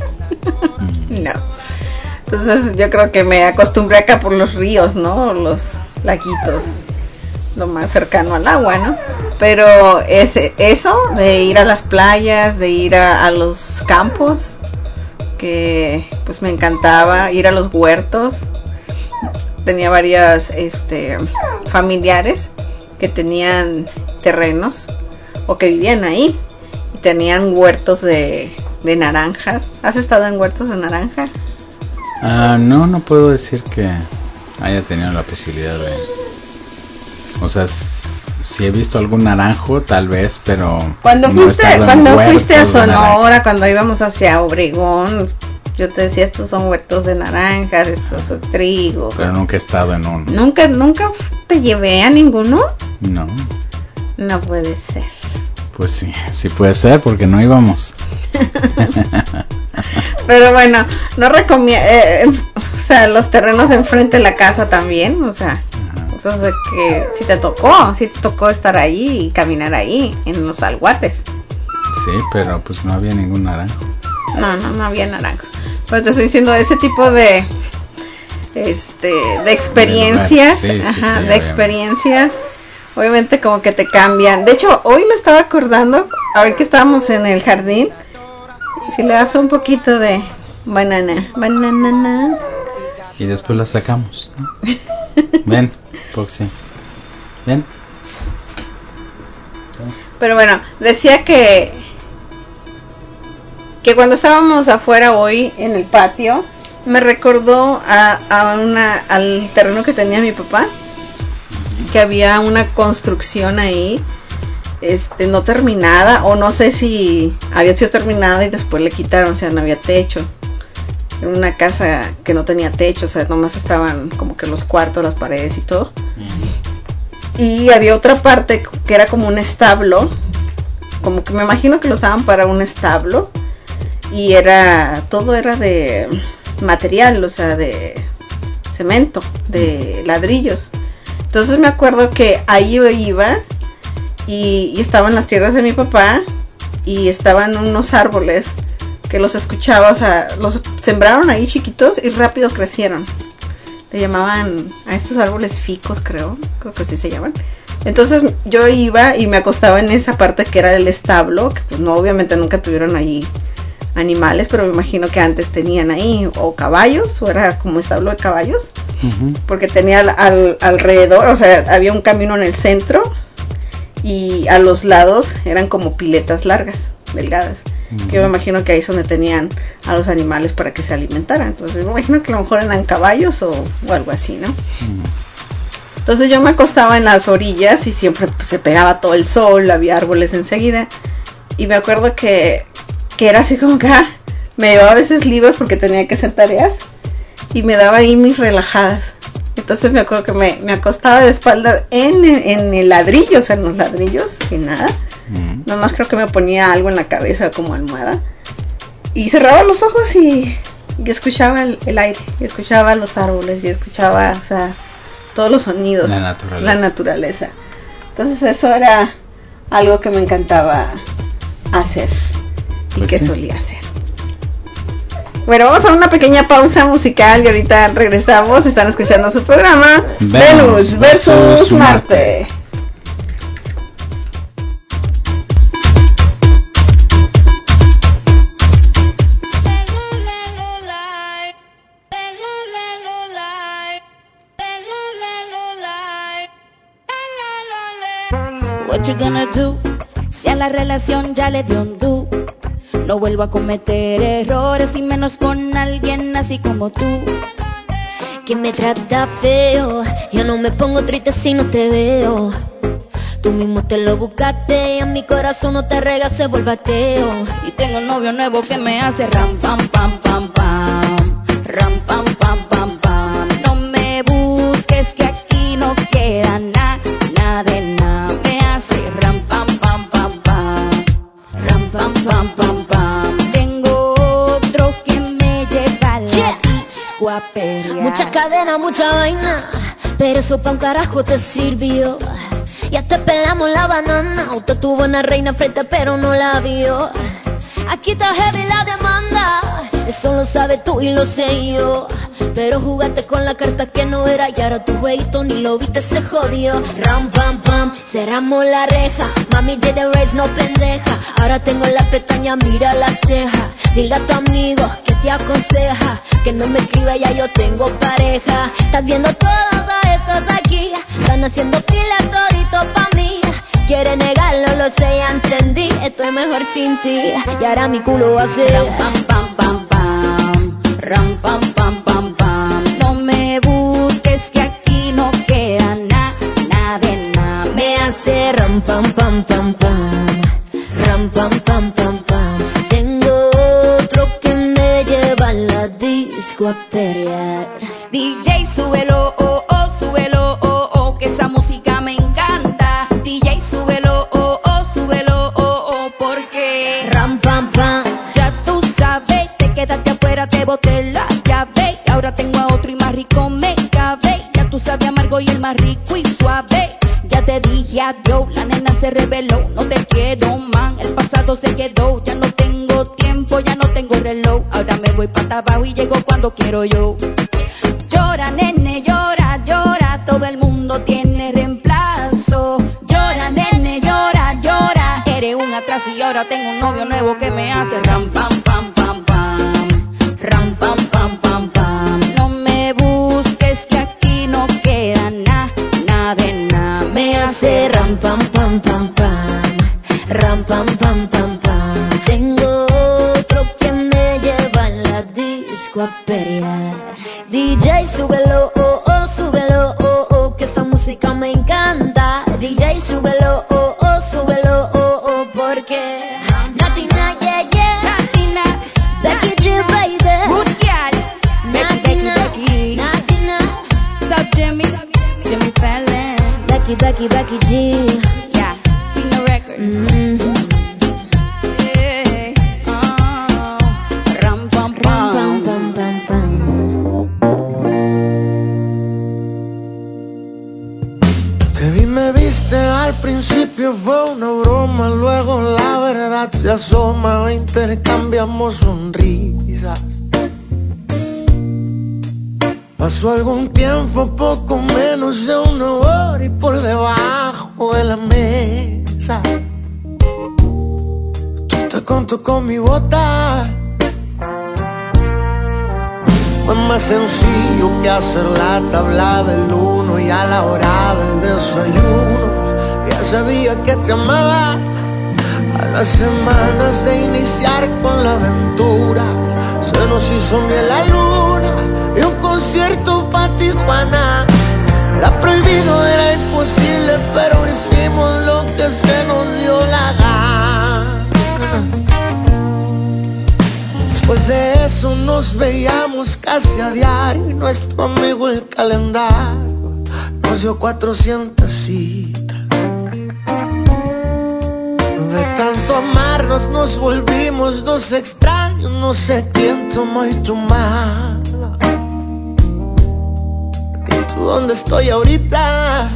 No. Entonces yo creo que me acostumbré acá por los ríos, ¿no? Los laguitos, lo más cercano al agua, ¿no? Pero eso de ir a las playas, de ir a los campos, que pues me encantaba ir a los huertos. Tenía varias familiares que tenían terrenos o que vivían ahí y tenían huertos de naranjas. ¿Has estado en huertos de naranja? No puedo decir que haya tenido la posibilidad de... O sea, si he visto algún naranjo, tal vez, pero... Cuando fuiste a Sonora, cuando íbamos hacia Obregón, yo te decía, estos son huertos de naranjas, estos son trigo. Pero nunca he estado en uno. ¿Nunca te llevé a ninguno? No. No puede ser. Pues sí puede ser porque no íbamos. Pero bueno, no recomiendo, o sea, los terrenos enfrente de la casa también, o sea, eso es que si te tocó estar ahí y caminar ahí en los alhuates. Sí, pero pues no había ningún naranjo. No había naranjo. Pero te estoy diciendo ese tipo de experiencias, sí, de experiencias, obviamente como que te cambian. De hecho, hoy me estaba acordando, ahora que estábamos en el jardín, si le das un poquito de banana. Y después la sacamos, ¿no? Ven, Foxy. Ven. Pero bueno, decía que cuando estábamos afuera hoy en el patio, me recordó al terreno que tenía mi papá, que había una construcción ahí, no terminada, o no sé si había sido terminada y después le quitaron, o sea, no había techo. Era una casa que no tenía techo, o sea, nomás estaban como que los cuartos, las paredes y todo. Y había otra parte que era como un establo, como que me imagino que lo usaban para un establo, y todo era de material, o sea, de cemento, de ladrillos. Entonces me acuerdo que ahí yo iba y estaban las tierras de mi papá y estaban unos árboles que los escuchaba, o sea, los sembraron ahí chiquitos y rápido crecieron. Le llamaban a estos árboles ficos, creo que así se llaman. Entonces yo iba y me acostaba en esa parte que era el establo, que pues no, obviamente nunca tuvieron ahí animales, pero me imagino que antes tenían ahí o caballos, o era como establo de caballos, porque tenía alrededor, o sea, había un camino en el centro y a los lados eran como piletas largas, delgadas, que yo me imagino que ahí es donde tenían a los animales para que se alimentaran. Entonces me imagino que a lo mejor eran caballos o algo así, ¿no? Entonces yo me acostaba en las orillas y siempre pues, se pegaba todo el sol, había árboles enseguida, y me acuerdo que era así como que me llevaba a veces libros porque tenía que hacer tareas y me daba ahí mis relajadas. Entonces me acuerdo que me acostaba de espalda en el ladrillo, o sea, en los ladrillos, sin nada. Nomás creo que me ponía algo en la cabeza como almohada y cerraba los ojos y escuchaba el aire, y escuchaba los árboles, y escuchaba, o sea, todos los sonidos, la naturaleza. Entonces eso era algo que me encantaba hacer y pues que sí solía hacer. Bueno, vamos a una pequeña pausa musical y ahorita regresamos. Están escuchando su programa Venus versus Marte. What you gonna do? Si a la relación ya le dio un do, no vuelvo a cometer errores y menos con alguien así como tú, que me trata feo. Yo no me pongo triste si no te veo. Tú mismo te lo buscaste y a mi corazón no te rega, se vuelve ateo. Y tengo un novio nuevo que me hace ram pam pam pam pam, ram pam pam pam pam. No me busques que aquí no queda nada de nada. Me hace ram pam pam pam pam, ram pam pam pam pam. Tengo otro que me lleva a la disco a perrear. Mucha cadena, mucha vaina, pero eso pa' un carajo te sirvió. Ya te pelamos la banana. Usted tuvo una reina frente pero no la vio. Aquí está heavy la demanda, eso lo sabes tú y lo sé yo. Pero jugaste con la carta que no era y ahora tu jueguito ni lo viste, se jodió. Ram pam pam, cerramos la reja. Mami de the race no pendeja. Ahora tengo la pestaña, mira la ceja. Dile a tu amigo que te aconseja que no me escriba, ya yo tengo pareja. Estás viendo todos a estos aquí, están haciendo fila todito pa' mí. Quiere negarlo, lo sé, ya entendí. Estoy mejor sin ti y ahora mi culo hace ram pam pam pam pam, ram pam pam pam pam. No me busques que aquí no queda nada de nada. Me hace ram pam pam pam pam, ram pam pam pam pam. Tengo otro que me lleva a la DJ, súbelo, oh, oh, súbelo, oh, oh, que esa música me encanta. DJ, súbelo, oh, oh, súbelo, oh, oh, porque ram pam pam. Ya tú sabes, te quedaste afuera, te boté la llave. Ahora tengo a otro y más rico me cabe. Ya tú sabes amargo y el más rico y suave. Ya te dije adiós, la nena se reveló. No te quiero, man, el pasado se quedó. Ya no tengo tiempo, ya no tengo reloj. Ahora me voy para abajo y llego cuando quiero yo. Llora, nene, llora, llora. Todo el mundo tiene reemplazo. Llora, nene, llora, llora. Eres un atraso y ahora tengo un novio nuevo que me hace ram, pam, pam, pam, pam. Ram, pam, pam, pam, pam. No me busques que aquí no queda nada de nada. Me hace ram pam pam pam pam. Ram pam pam pam pam. Tengo otro que me lleva en la disco a pelear. DJ, súbelo, oh, oh, súbelo, oh, oh, que esa música me encanta. DJ, súbelo, oh, oh, súbelo, oh, oh, porque Natina, yeah, yeah. Natina, Becky G, baby. good girl. Becky, Becky, Becky. Natina, Stop Jimmy, Jimmy Fallon. Becky, Becky, Becky G. Yeah, Pino Records. Yeah, oh, ram, pam, Pam, pam. pam, pam, pam. Te vi, me viste, al principio fue una broma, luego la verdad se asoma, intercambiamos sonrisas. Pasó algún tiempo, poco menos de una hora, y por debajo de la mesa tú te contó con mi bota. Fue más sencillo que hacer la tabla del uno, y a la hora del desayuno ya sabía que te amaba. A las semanas de iniciar con la aventura se nos hizo miel la luna y un concierto pa' Tijuana. Era prohibido, era imposible, pero hicimos lo que se nos dio la gana. Después de eso nos veíamos casi a diario, y nuestro amigo el calendario nos dio 400 citas. De tanto amarnos nos volvimos dos extraños, no sé quién tomó y tomaba. ¿Y tú dónde estoy ahorita?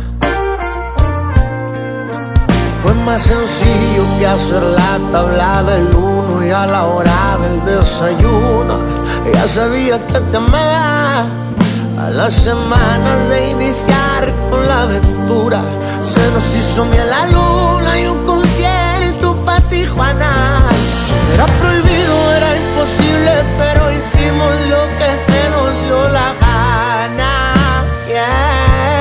Fue más sencillo que hacer la tabla del uno, y a la hora del desayuno ya sabía que te amaba. A las semanas de iniciar con la aventura se nos hizo miel la luna y un concierto pa' Tijuana. Era prohibido, era imposible, pero hicimos lo que se nos dio la gana. Yeah.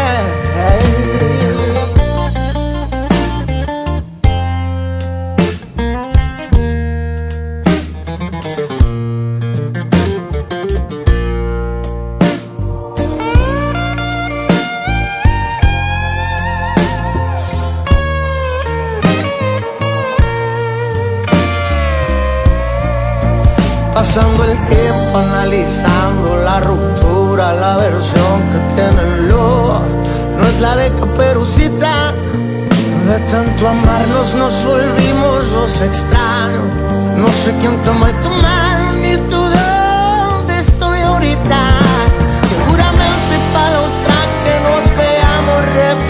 Pasando el tiempo analizando la ruptura, la versión que tiene el lobo no es la de Caperucita. De tanto amarnos nos volvimos dos extraños. No sé quién tomó tu mano ni tú dónde estoy ahorita. Seguramente para la otra que nos veamos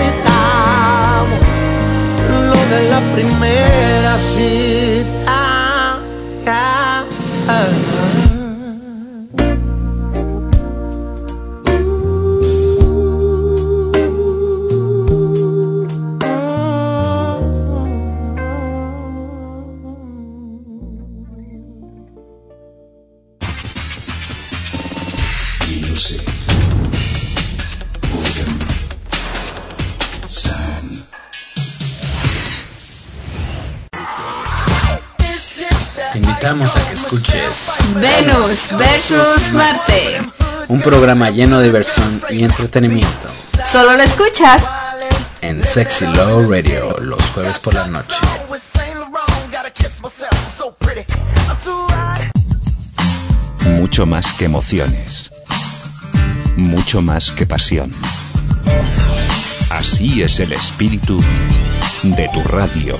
repitamos lo de la primera cita. Te invitamos a que escuches Venus versus Marte. un programa lleno de diversión y entretenimiento Solo lo escuchas en Sexy Love Radio los jueves por la noche. Mucho más que emociones. mucho más que pasión. Así es el espíritu de tu radio.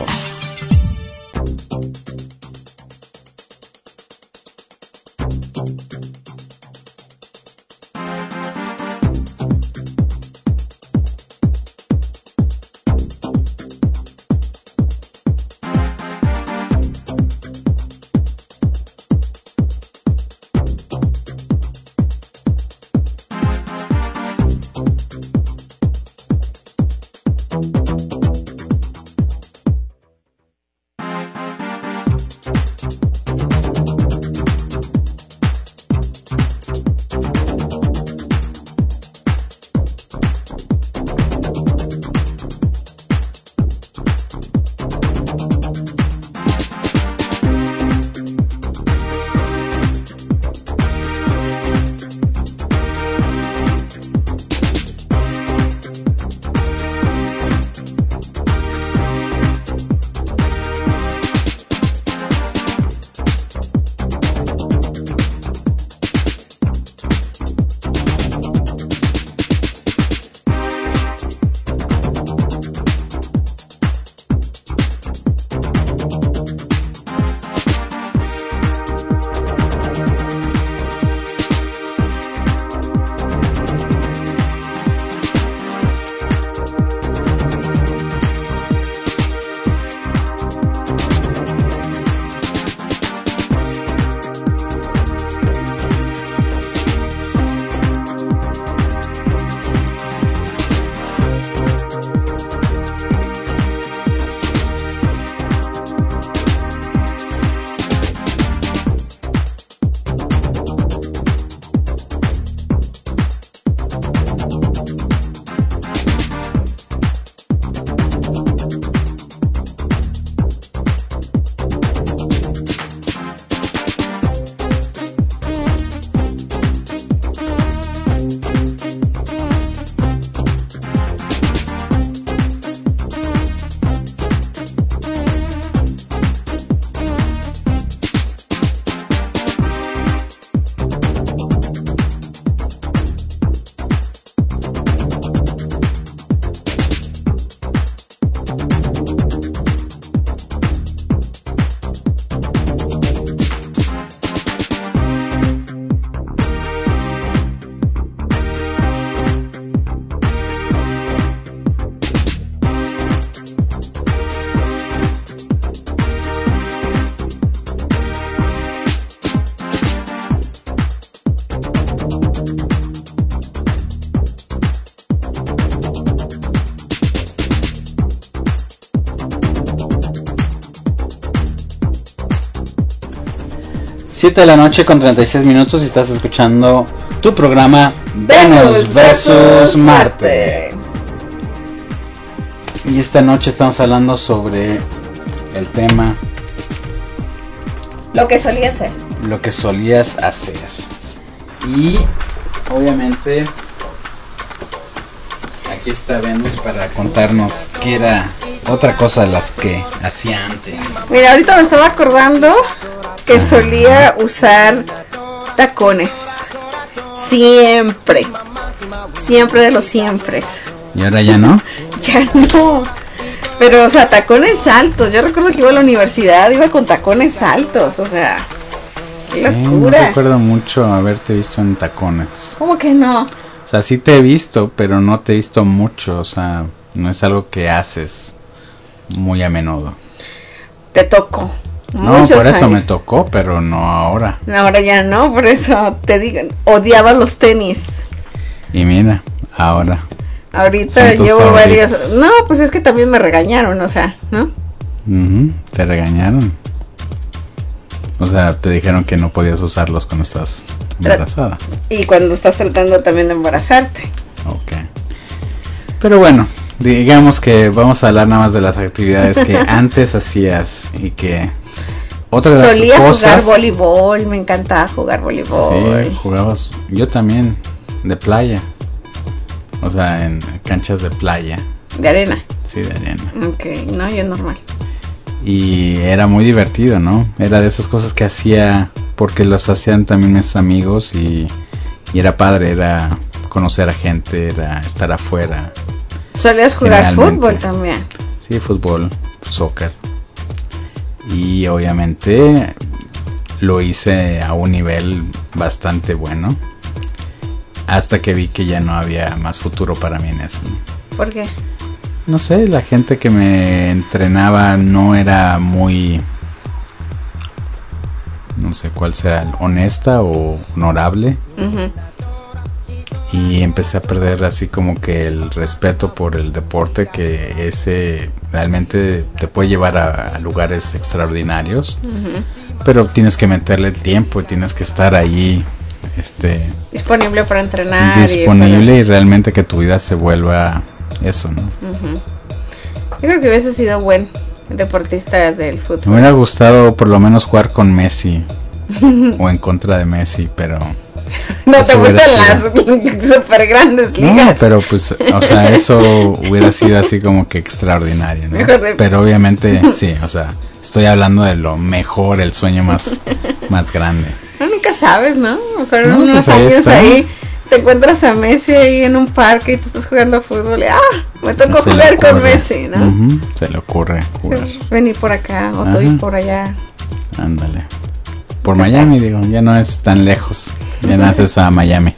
Siete de la noche con 36 minutos y estás escuchando tu programa Venus vs Marte. Y esta noche estamos hablando sobre el tema lo que solía hacer. Lo que solías hacer. Y obviamente aquí está Venus para contarnos qué era otra cosa de las que hacía antes. Mira, ahorita me estaba acordando que solía usar tacones. Siempre. Siempre de los siempre. ¿Y ahora ya no? Ya no. Pero, o sea, tacones altos. Yo recuerdo que iba a la universidad, iba con tacones altos. O sea, qué locura. No recuerdo mucho haberte visto en tacones. ¿Cómo que no? O sea, sí te he visto, pero no te he visto mucho. O sea, no es algo que haces muy a menudo. Te tocó. No, por eso me tocó, pero no ahora. Ahora ya no, por eso te digo, odiaba los tenis. Y mira, ahora. Ahorita llevo varios. No, pues es que también me regañaron, o sea, ¿no? Te regañaron. O sea, te dijeron que no podías usarlos cuando estás embarazada. Y cuando estás tratando también de embarazarte. Ok. Pero bueno, digamos que vamos a hablar nada más de las actividades que antes hacías y que otra de las solía cosas. Jugar voleibol, me encantaba jugar voleibol. Sí, jugabas. Yo también, de playa. O sea, en canchas de playa. ¿De arena? Sí, de arena. Ok, no, yo normal. Y era muy divertido, ¿no? Era de esas cosas que hacía porque los hacían también mis amigos y era padre, era conocer a gente, era estar afuera. ¿Solías jugar fútbol también? Sí, fútbol, soccer. Y obviamente lo hice a un nivel bastante bueno. Hasta que vi que ya no había más futuro para mí en eso. ¿Por qué? No sé, la gente que me entrenaba no era muy... no sé cuál será, honesta o honorable. Uh-huh. Y empecé a perder así como que el respeto por el deporte, que ese realmente te puede llevar a lugares extraordinarios. Uh-huh. Pero tienes que meterle el tiempo y tienes que estar ahí disponible para entrenar. Disponible y realmente que tu vida se vuelva eso, ¿no? Uh-huh. Yo creo que hubiese sido buen deportista del fútbol. Me hubiera gustado por lo menos jugar con Messi o en contra de Messi, pero no te gustan las super grandes ligas. No, pero pues, o sea, eso hubiera sido así como que extraordinario, ¿no? Pero obviamente sí, o sea, estoy hablando de lo mejor, el sueño más grande. No, nunca sabes, ¿no? Mejor no, unos pues años ahí te encuentras a Messi ahí en un parque y tú estás jugando fútbol y me tocó jugar con Messi, ¿no? Uh-huh. Se le ocurre jugar. Venir por acá o tú ir por allá. Ándale. Por Miami, digo, ya no es tan lejos. Ya naces a Miami.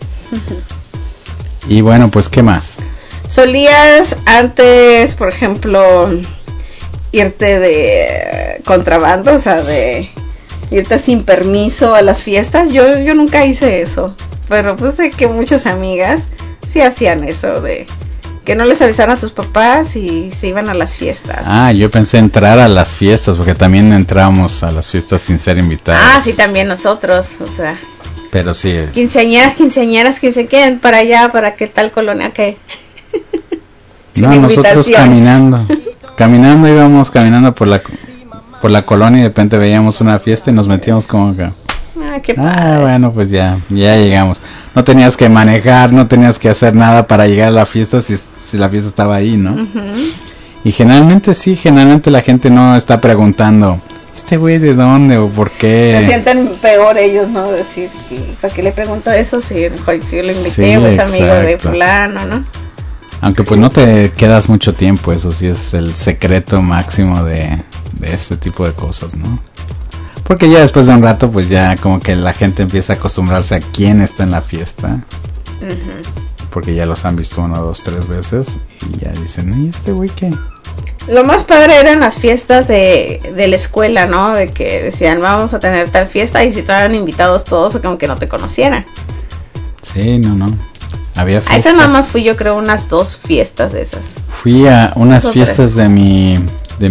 Y bueno, pues, ¿qué más? ¿Solías antes, por ejemplo, irte de contrabando? O sea, de irte sin permiso a las fiestas. Yo nunca hice eso. Pero pues sé que muchas amigas sí hacían eso de que no les avisaran a sus papás y se iban a las fiestas. Yo pensé entrar a las fiestas, porque también entrábamos a las fiestas sin ser invitados. Sí, también nosotros, o sea. Pero sí. Quinceañeras, que se queden para allá, para qué tal colonia que. No, nosotros caminando íbamos caminando por la colonia y de repente veíamos una fiesta y nos metíamos como acá. Qué padre. Bueno, pues ya llegamos. No tenías que manejar, no tenías que hacer nada para llegar a la fiesta si la fiesta estaba ahí, ¿no? Uh-huh. Y generalmente la gente no está preguntando, ¿este güey de dónde o por qué? Se sienten peor ellos, ¿no? Decir, ¿para qué le pregunto eso si mejor si yo lo invité o es amigo de fulano, ¿no? Aunque pues no te quedas mucho tiempo, eso sí es el secreto máximo de este tipo de cosas, ¿no? Porque ya después de un rato, pues ya como que la gente empieza a acostumbrarse a quién está en la fiesta. Uh-huh. Porque ya los han visto 1, 2, 3 veces y ya dicen, ¿y este güey qué? Lo más padre eran las fiestas de la escuela, ¿no? De que decían, vamos a tener tal fiesta y si estaban invitados todos, como que no te conocieran. Sí, no. Había fiestas. A esa nada más fui yo creo unas 2 fiestas de esas. Fui a unas fiestas de mi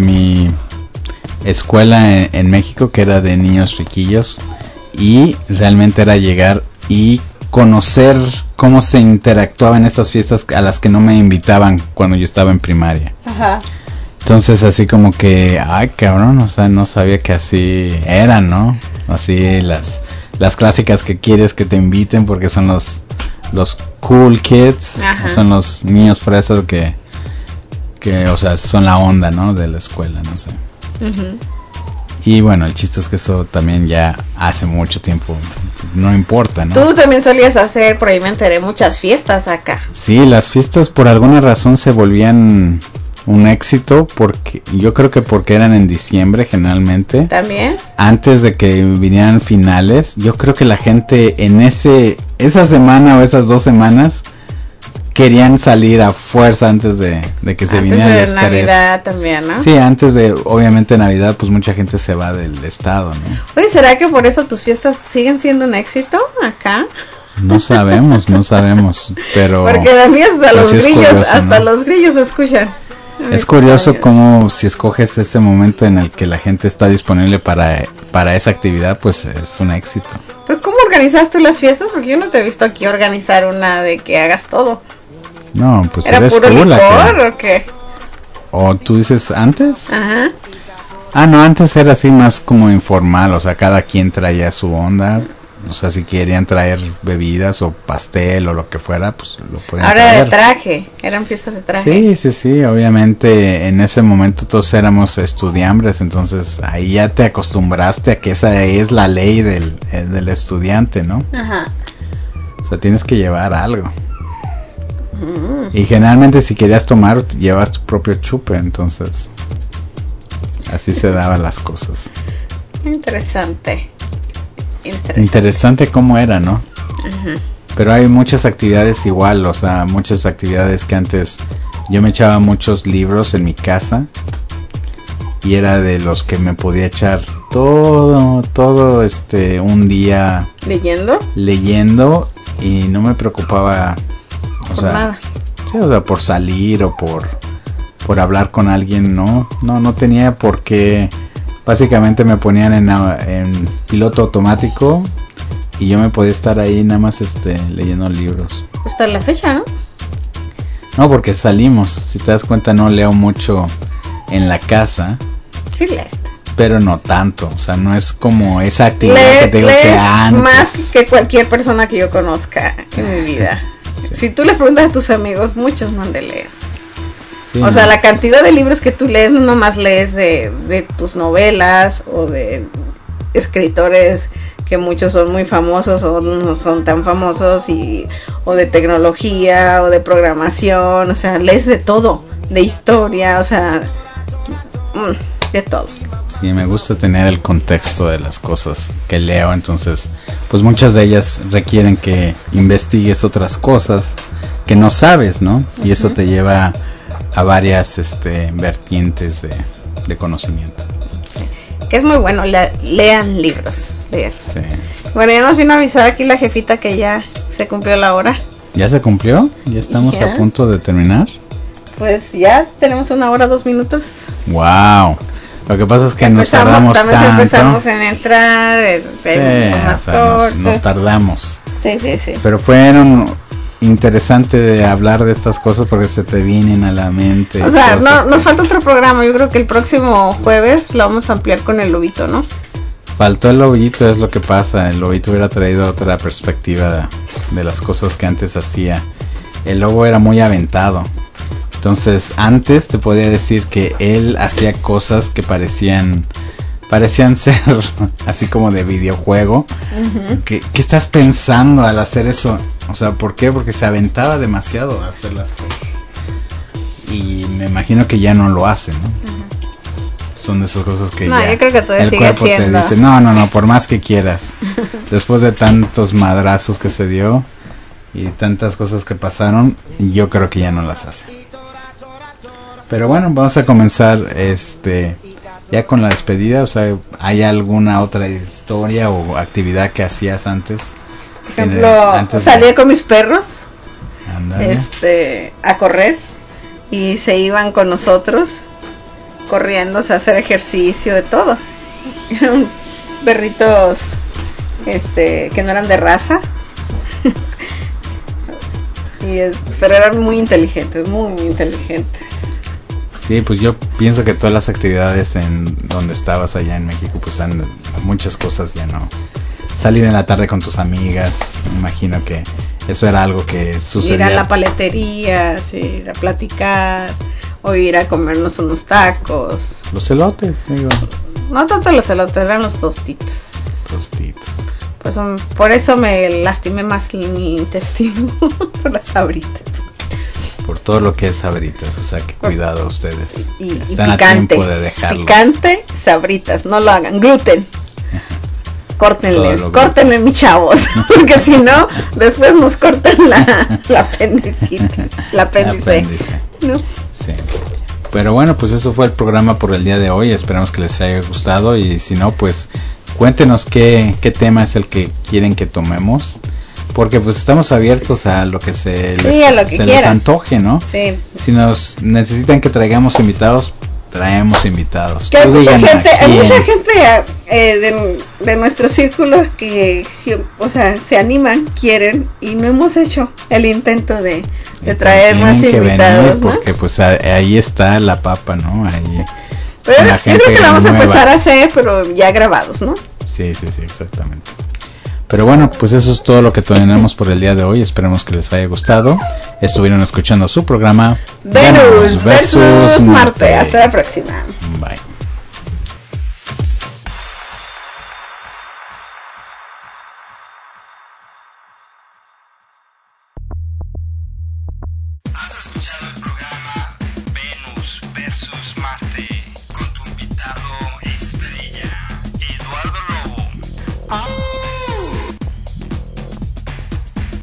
escuela en México, que era de niños riquillos, y realmente era llegar y conocer cómo se interactuaba en estas fiestas a las que no me invitaban cuando yo estaba en primaria. Ajá. Entonces así como que, cabrón, o sea, no sabía que así eran, ¿no? Así las clásicas que quieres que te inviten porque son los cool kids, son los niños fresas que o sea, son la onda, ¿no? De la escuela, no sé. Uh-huh. Y bueno, el chiste es que eso también ya hace mucho tiempo no importa, ¿no? Tú también solías hacer, por ahí me enteré, muchas fiestas acá. Sí, las fiestas por alguna razón se volvían un éxito, porque yo creo que porque eran en diciembre generalmente. ¿También? Antes de que vinieran finales, yo creo que la gente en esa semana o esas 2 semanas querían salir a fuerza antes de que se viniera el estrés. Antes de Navidad también, ¿no? Sí, antes de, obviamente, Navidad, pues mucha gente se va del estado, ¿no? Oye, ¿será que por eso tus fiestas siguen siendo un éxito acá? No sabemos, pero... Porque las mías hasta los grillos escuchan. Es curioso cómo si escoges ese momento en el que la gente está disponible para esa actividad, pues es un éxito. ¿Pero cómo organizas tú las fiestas? Porque yo no te he visto aquí organizar una de que hagas todo. No, pues ¿era eres puro tú licor o qué? ¿O tú dices antes? Ajá. No, antes era así más como informal, o sea, cada quien traía su onda. O sea, si querían traer bebidas o pastel o lo que fuera, pues lo podían traer. Ahora de traje, eran fiestas de traje. Sí, obviamente en ese momento todos éramos estudiambres, entonces ahí ya te acostumbraste a que esa es la ley del estudiante, ¿no? Ajá. O sea, tienes que llevar algo. Y generalmente si querías tomar, llevas tu propio chupe, entonces así se daban las cosas. Interesante. Interesante cómo era, ¿no? Pero hay muchas actividades igual, o sea, muchas actividades que antes yo me echaba muchos libros en mi casa y era de los que me podía echar todo un día leyendo y no me preocupaba, o sea, nada. Sí, o sea, por salir o por hablar con alguien, no tenía por qué. Básicamente me ponían en piloto automático y yo me podía estar ahí nada más leyendo libros. Hasta la fecha, ¿no? No, porque salimos, si te das cuenta no leo mucho en la casa. Sí lees. Pero no tanto, o sea, no es como esa actividad que te digo que antes. Más que cualquier persona que yo conozca en mi vida. Sí. Si tú le preguntas a tus amigos, muchos no han de leer. Sí, o sea, la cantidad de libros que tú lees, no nomás lees de tus novelas o de escritores que muchos son muy famosos o no son tan famosos, o de tecnología o de programación, o sea, lees de todo, de historia, o sea, de todo. Sí, me gusta tener el contexto de las cosas que leo, entonces, pues muchas de ellas requieren que investigues otras cosas que no sabes, ¿no? Y eso te lleva a varias vertientes de conocimiento. Que es muy bueno, lean libros, leer. Sí. Bueno, ya nos vino a avisar aquí la jefita que ya se cumplió la hora. ¿Ya se cumplió? ¿Ya estamos a punto de terminar? Pues ya tenemos 1 hora 2 minutos. ¡Wow! Lo que pasa es que nos tardamos tanto. Empezamos en entrar, nos tardamos. Sí. Pero fueron interesante de hablar de estas cosas porque se te vienen a la mente. O sea, nos falta otro programa. Yo creo que el próximo jueves lo vamos a ampliar con el lobito, ¿no? Faltó el lobito, es lo que pasa. El lobito hubiera traído otra perspectiva de las cosas que antes hacía. El lobo era muy aventado. Entonces, antes te podía decir que él hacía cosas que parecían ser así como de videojuego. ¿Qué estás pensando al hacer eso? O sea, ¿por qué? Porque se aventaba demasiado a hacer las cosas. Y me imagino que ya no lo hace, ¿no? Son de esas cosas que ya yo creo que todavía el sigue cuerpo haciendo. te dice, no, por más que quieras. Después de tantos madrazos que se dio y tantas cosas que pasaron, yo creo que ya no las hace. Pero bueno, vamos a comenzar ya con la despedida. O sea, ¿hay alguna otra historia o actividad que hacías antes? Por ejemplo, salía con mis perros a correr y se iban con nosotros corriendo, o sea, hacer ejercicio, de todo. Eran perritos que no eran de raza. Pero eran muy inteligentes, muy inteligentes. Sí, pues yo pienso que todas las actividades en donde estabas allá en México, pues muchas cosas ya no. Salir en la tarde con tus amigas, me imagino que eso era algo que sucedía. Ir a la paletería, sí, ir a platicar, o ir a comernos unos tacos. Los elotes, digo. No tanto los elotes, eran los tostitos. Pues por eso me lastimé más mi intestino, por las sabritas. Por todo lo que es sabritas, o sea, que cuidado ustedes. Están picante, a tiempo de dejarlo. Picante, sabritas, no lo hagan. Gluten. Córtenle, mis chavos, porque si no, después nos cortan la apendicitis, el apéndice. ¿No? Sí. Pero bueno, pues eso fue el programa por el día de hoy. Esperamos que les haya gustado y si no, pues cuéntenos qué tema es el que quieren que tomemos. Porque pues estamos abiertos a lo que se les antoje, ¿no? Sí. Si nos necesitan que traigamos invitados, traemos invitados. Que hay mucha gente de nuestro círculo que, o sea, se animan, quieren, y no hemos hecho el intento de traer más invitados, ¿no? Porque pues ahí está la papa, ¿no? Ahí. Pero yo creo que la vamos a empezar a hacer, pero ya grabados, ¿no? Sí, exactamente. Pero bueno, pues eso es todo lo que tenemos por el día de hoy. Esperemos que les haya gustado. Estuvieron escuchando su programa Venus versus Marte. Hasta la próxima. Bye. each other.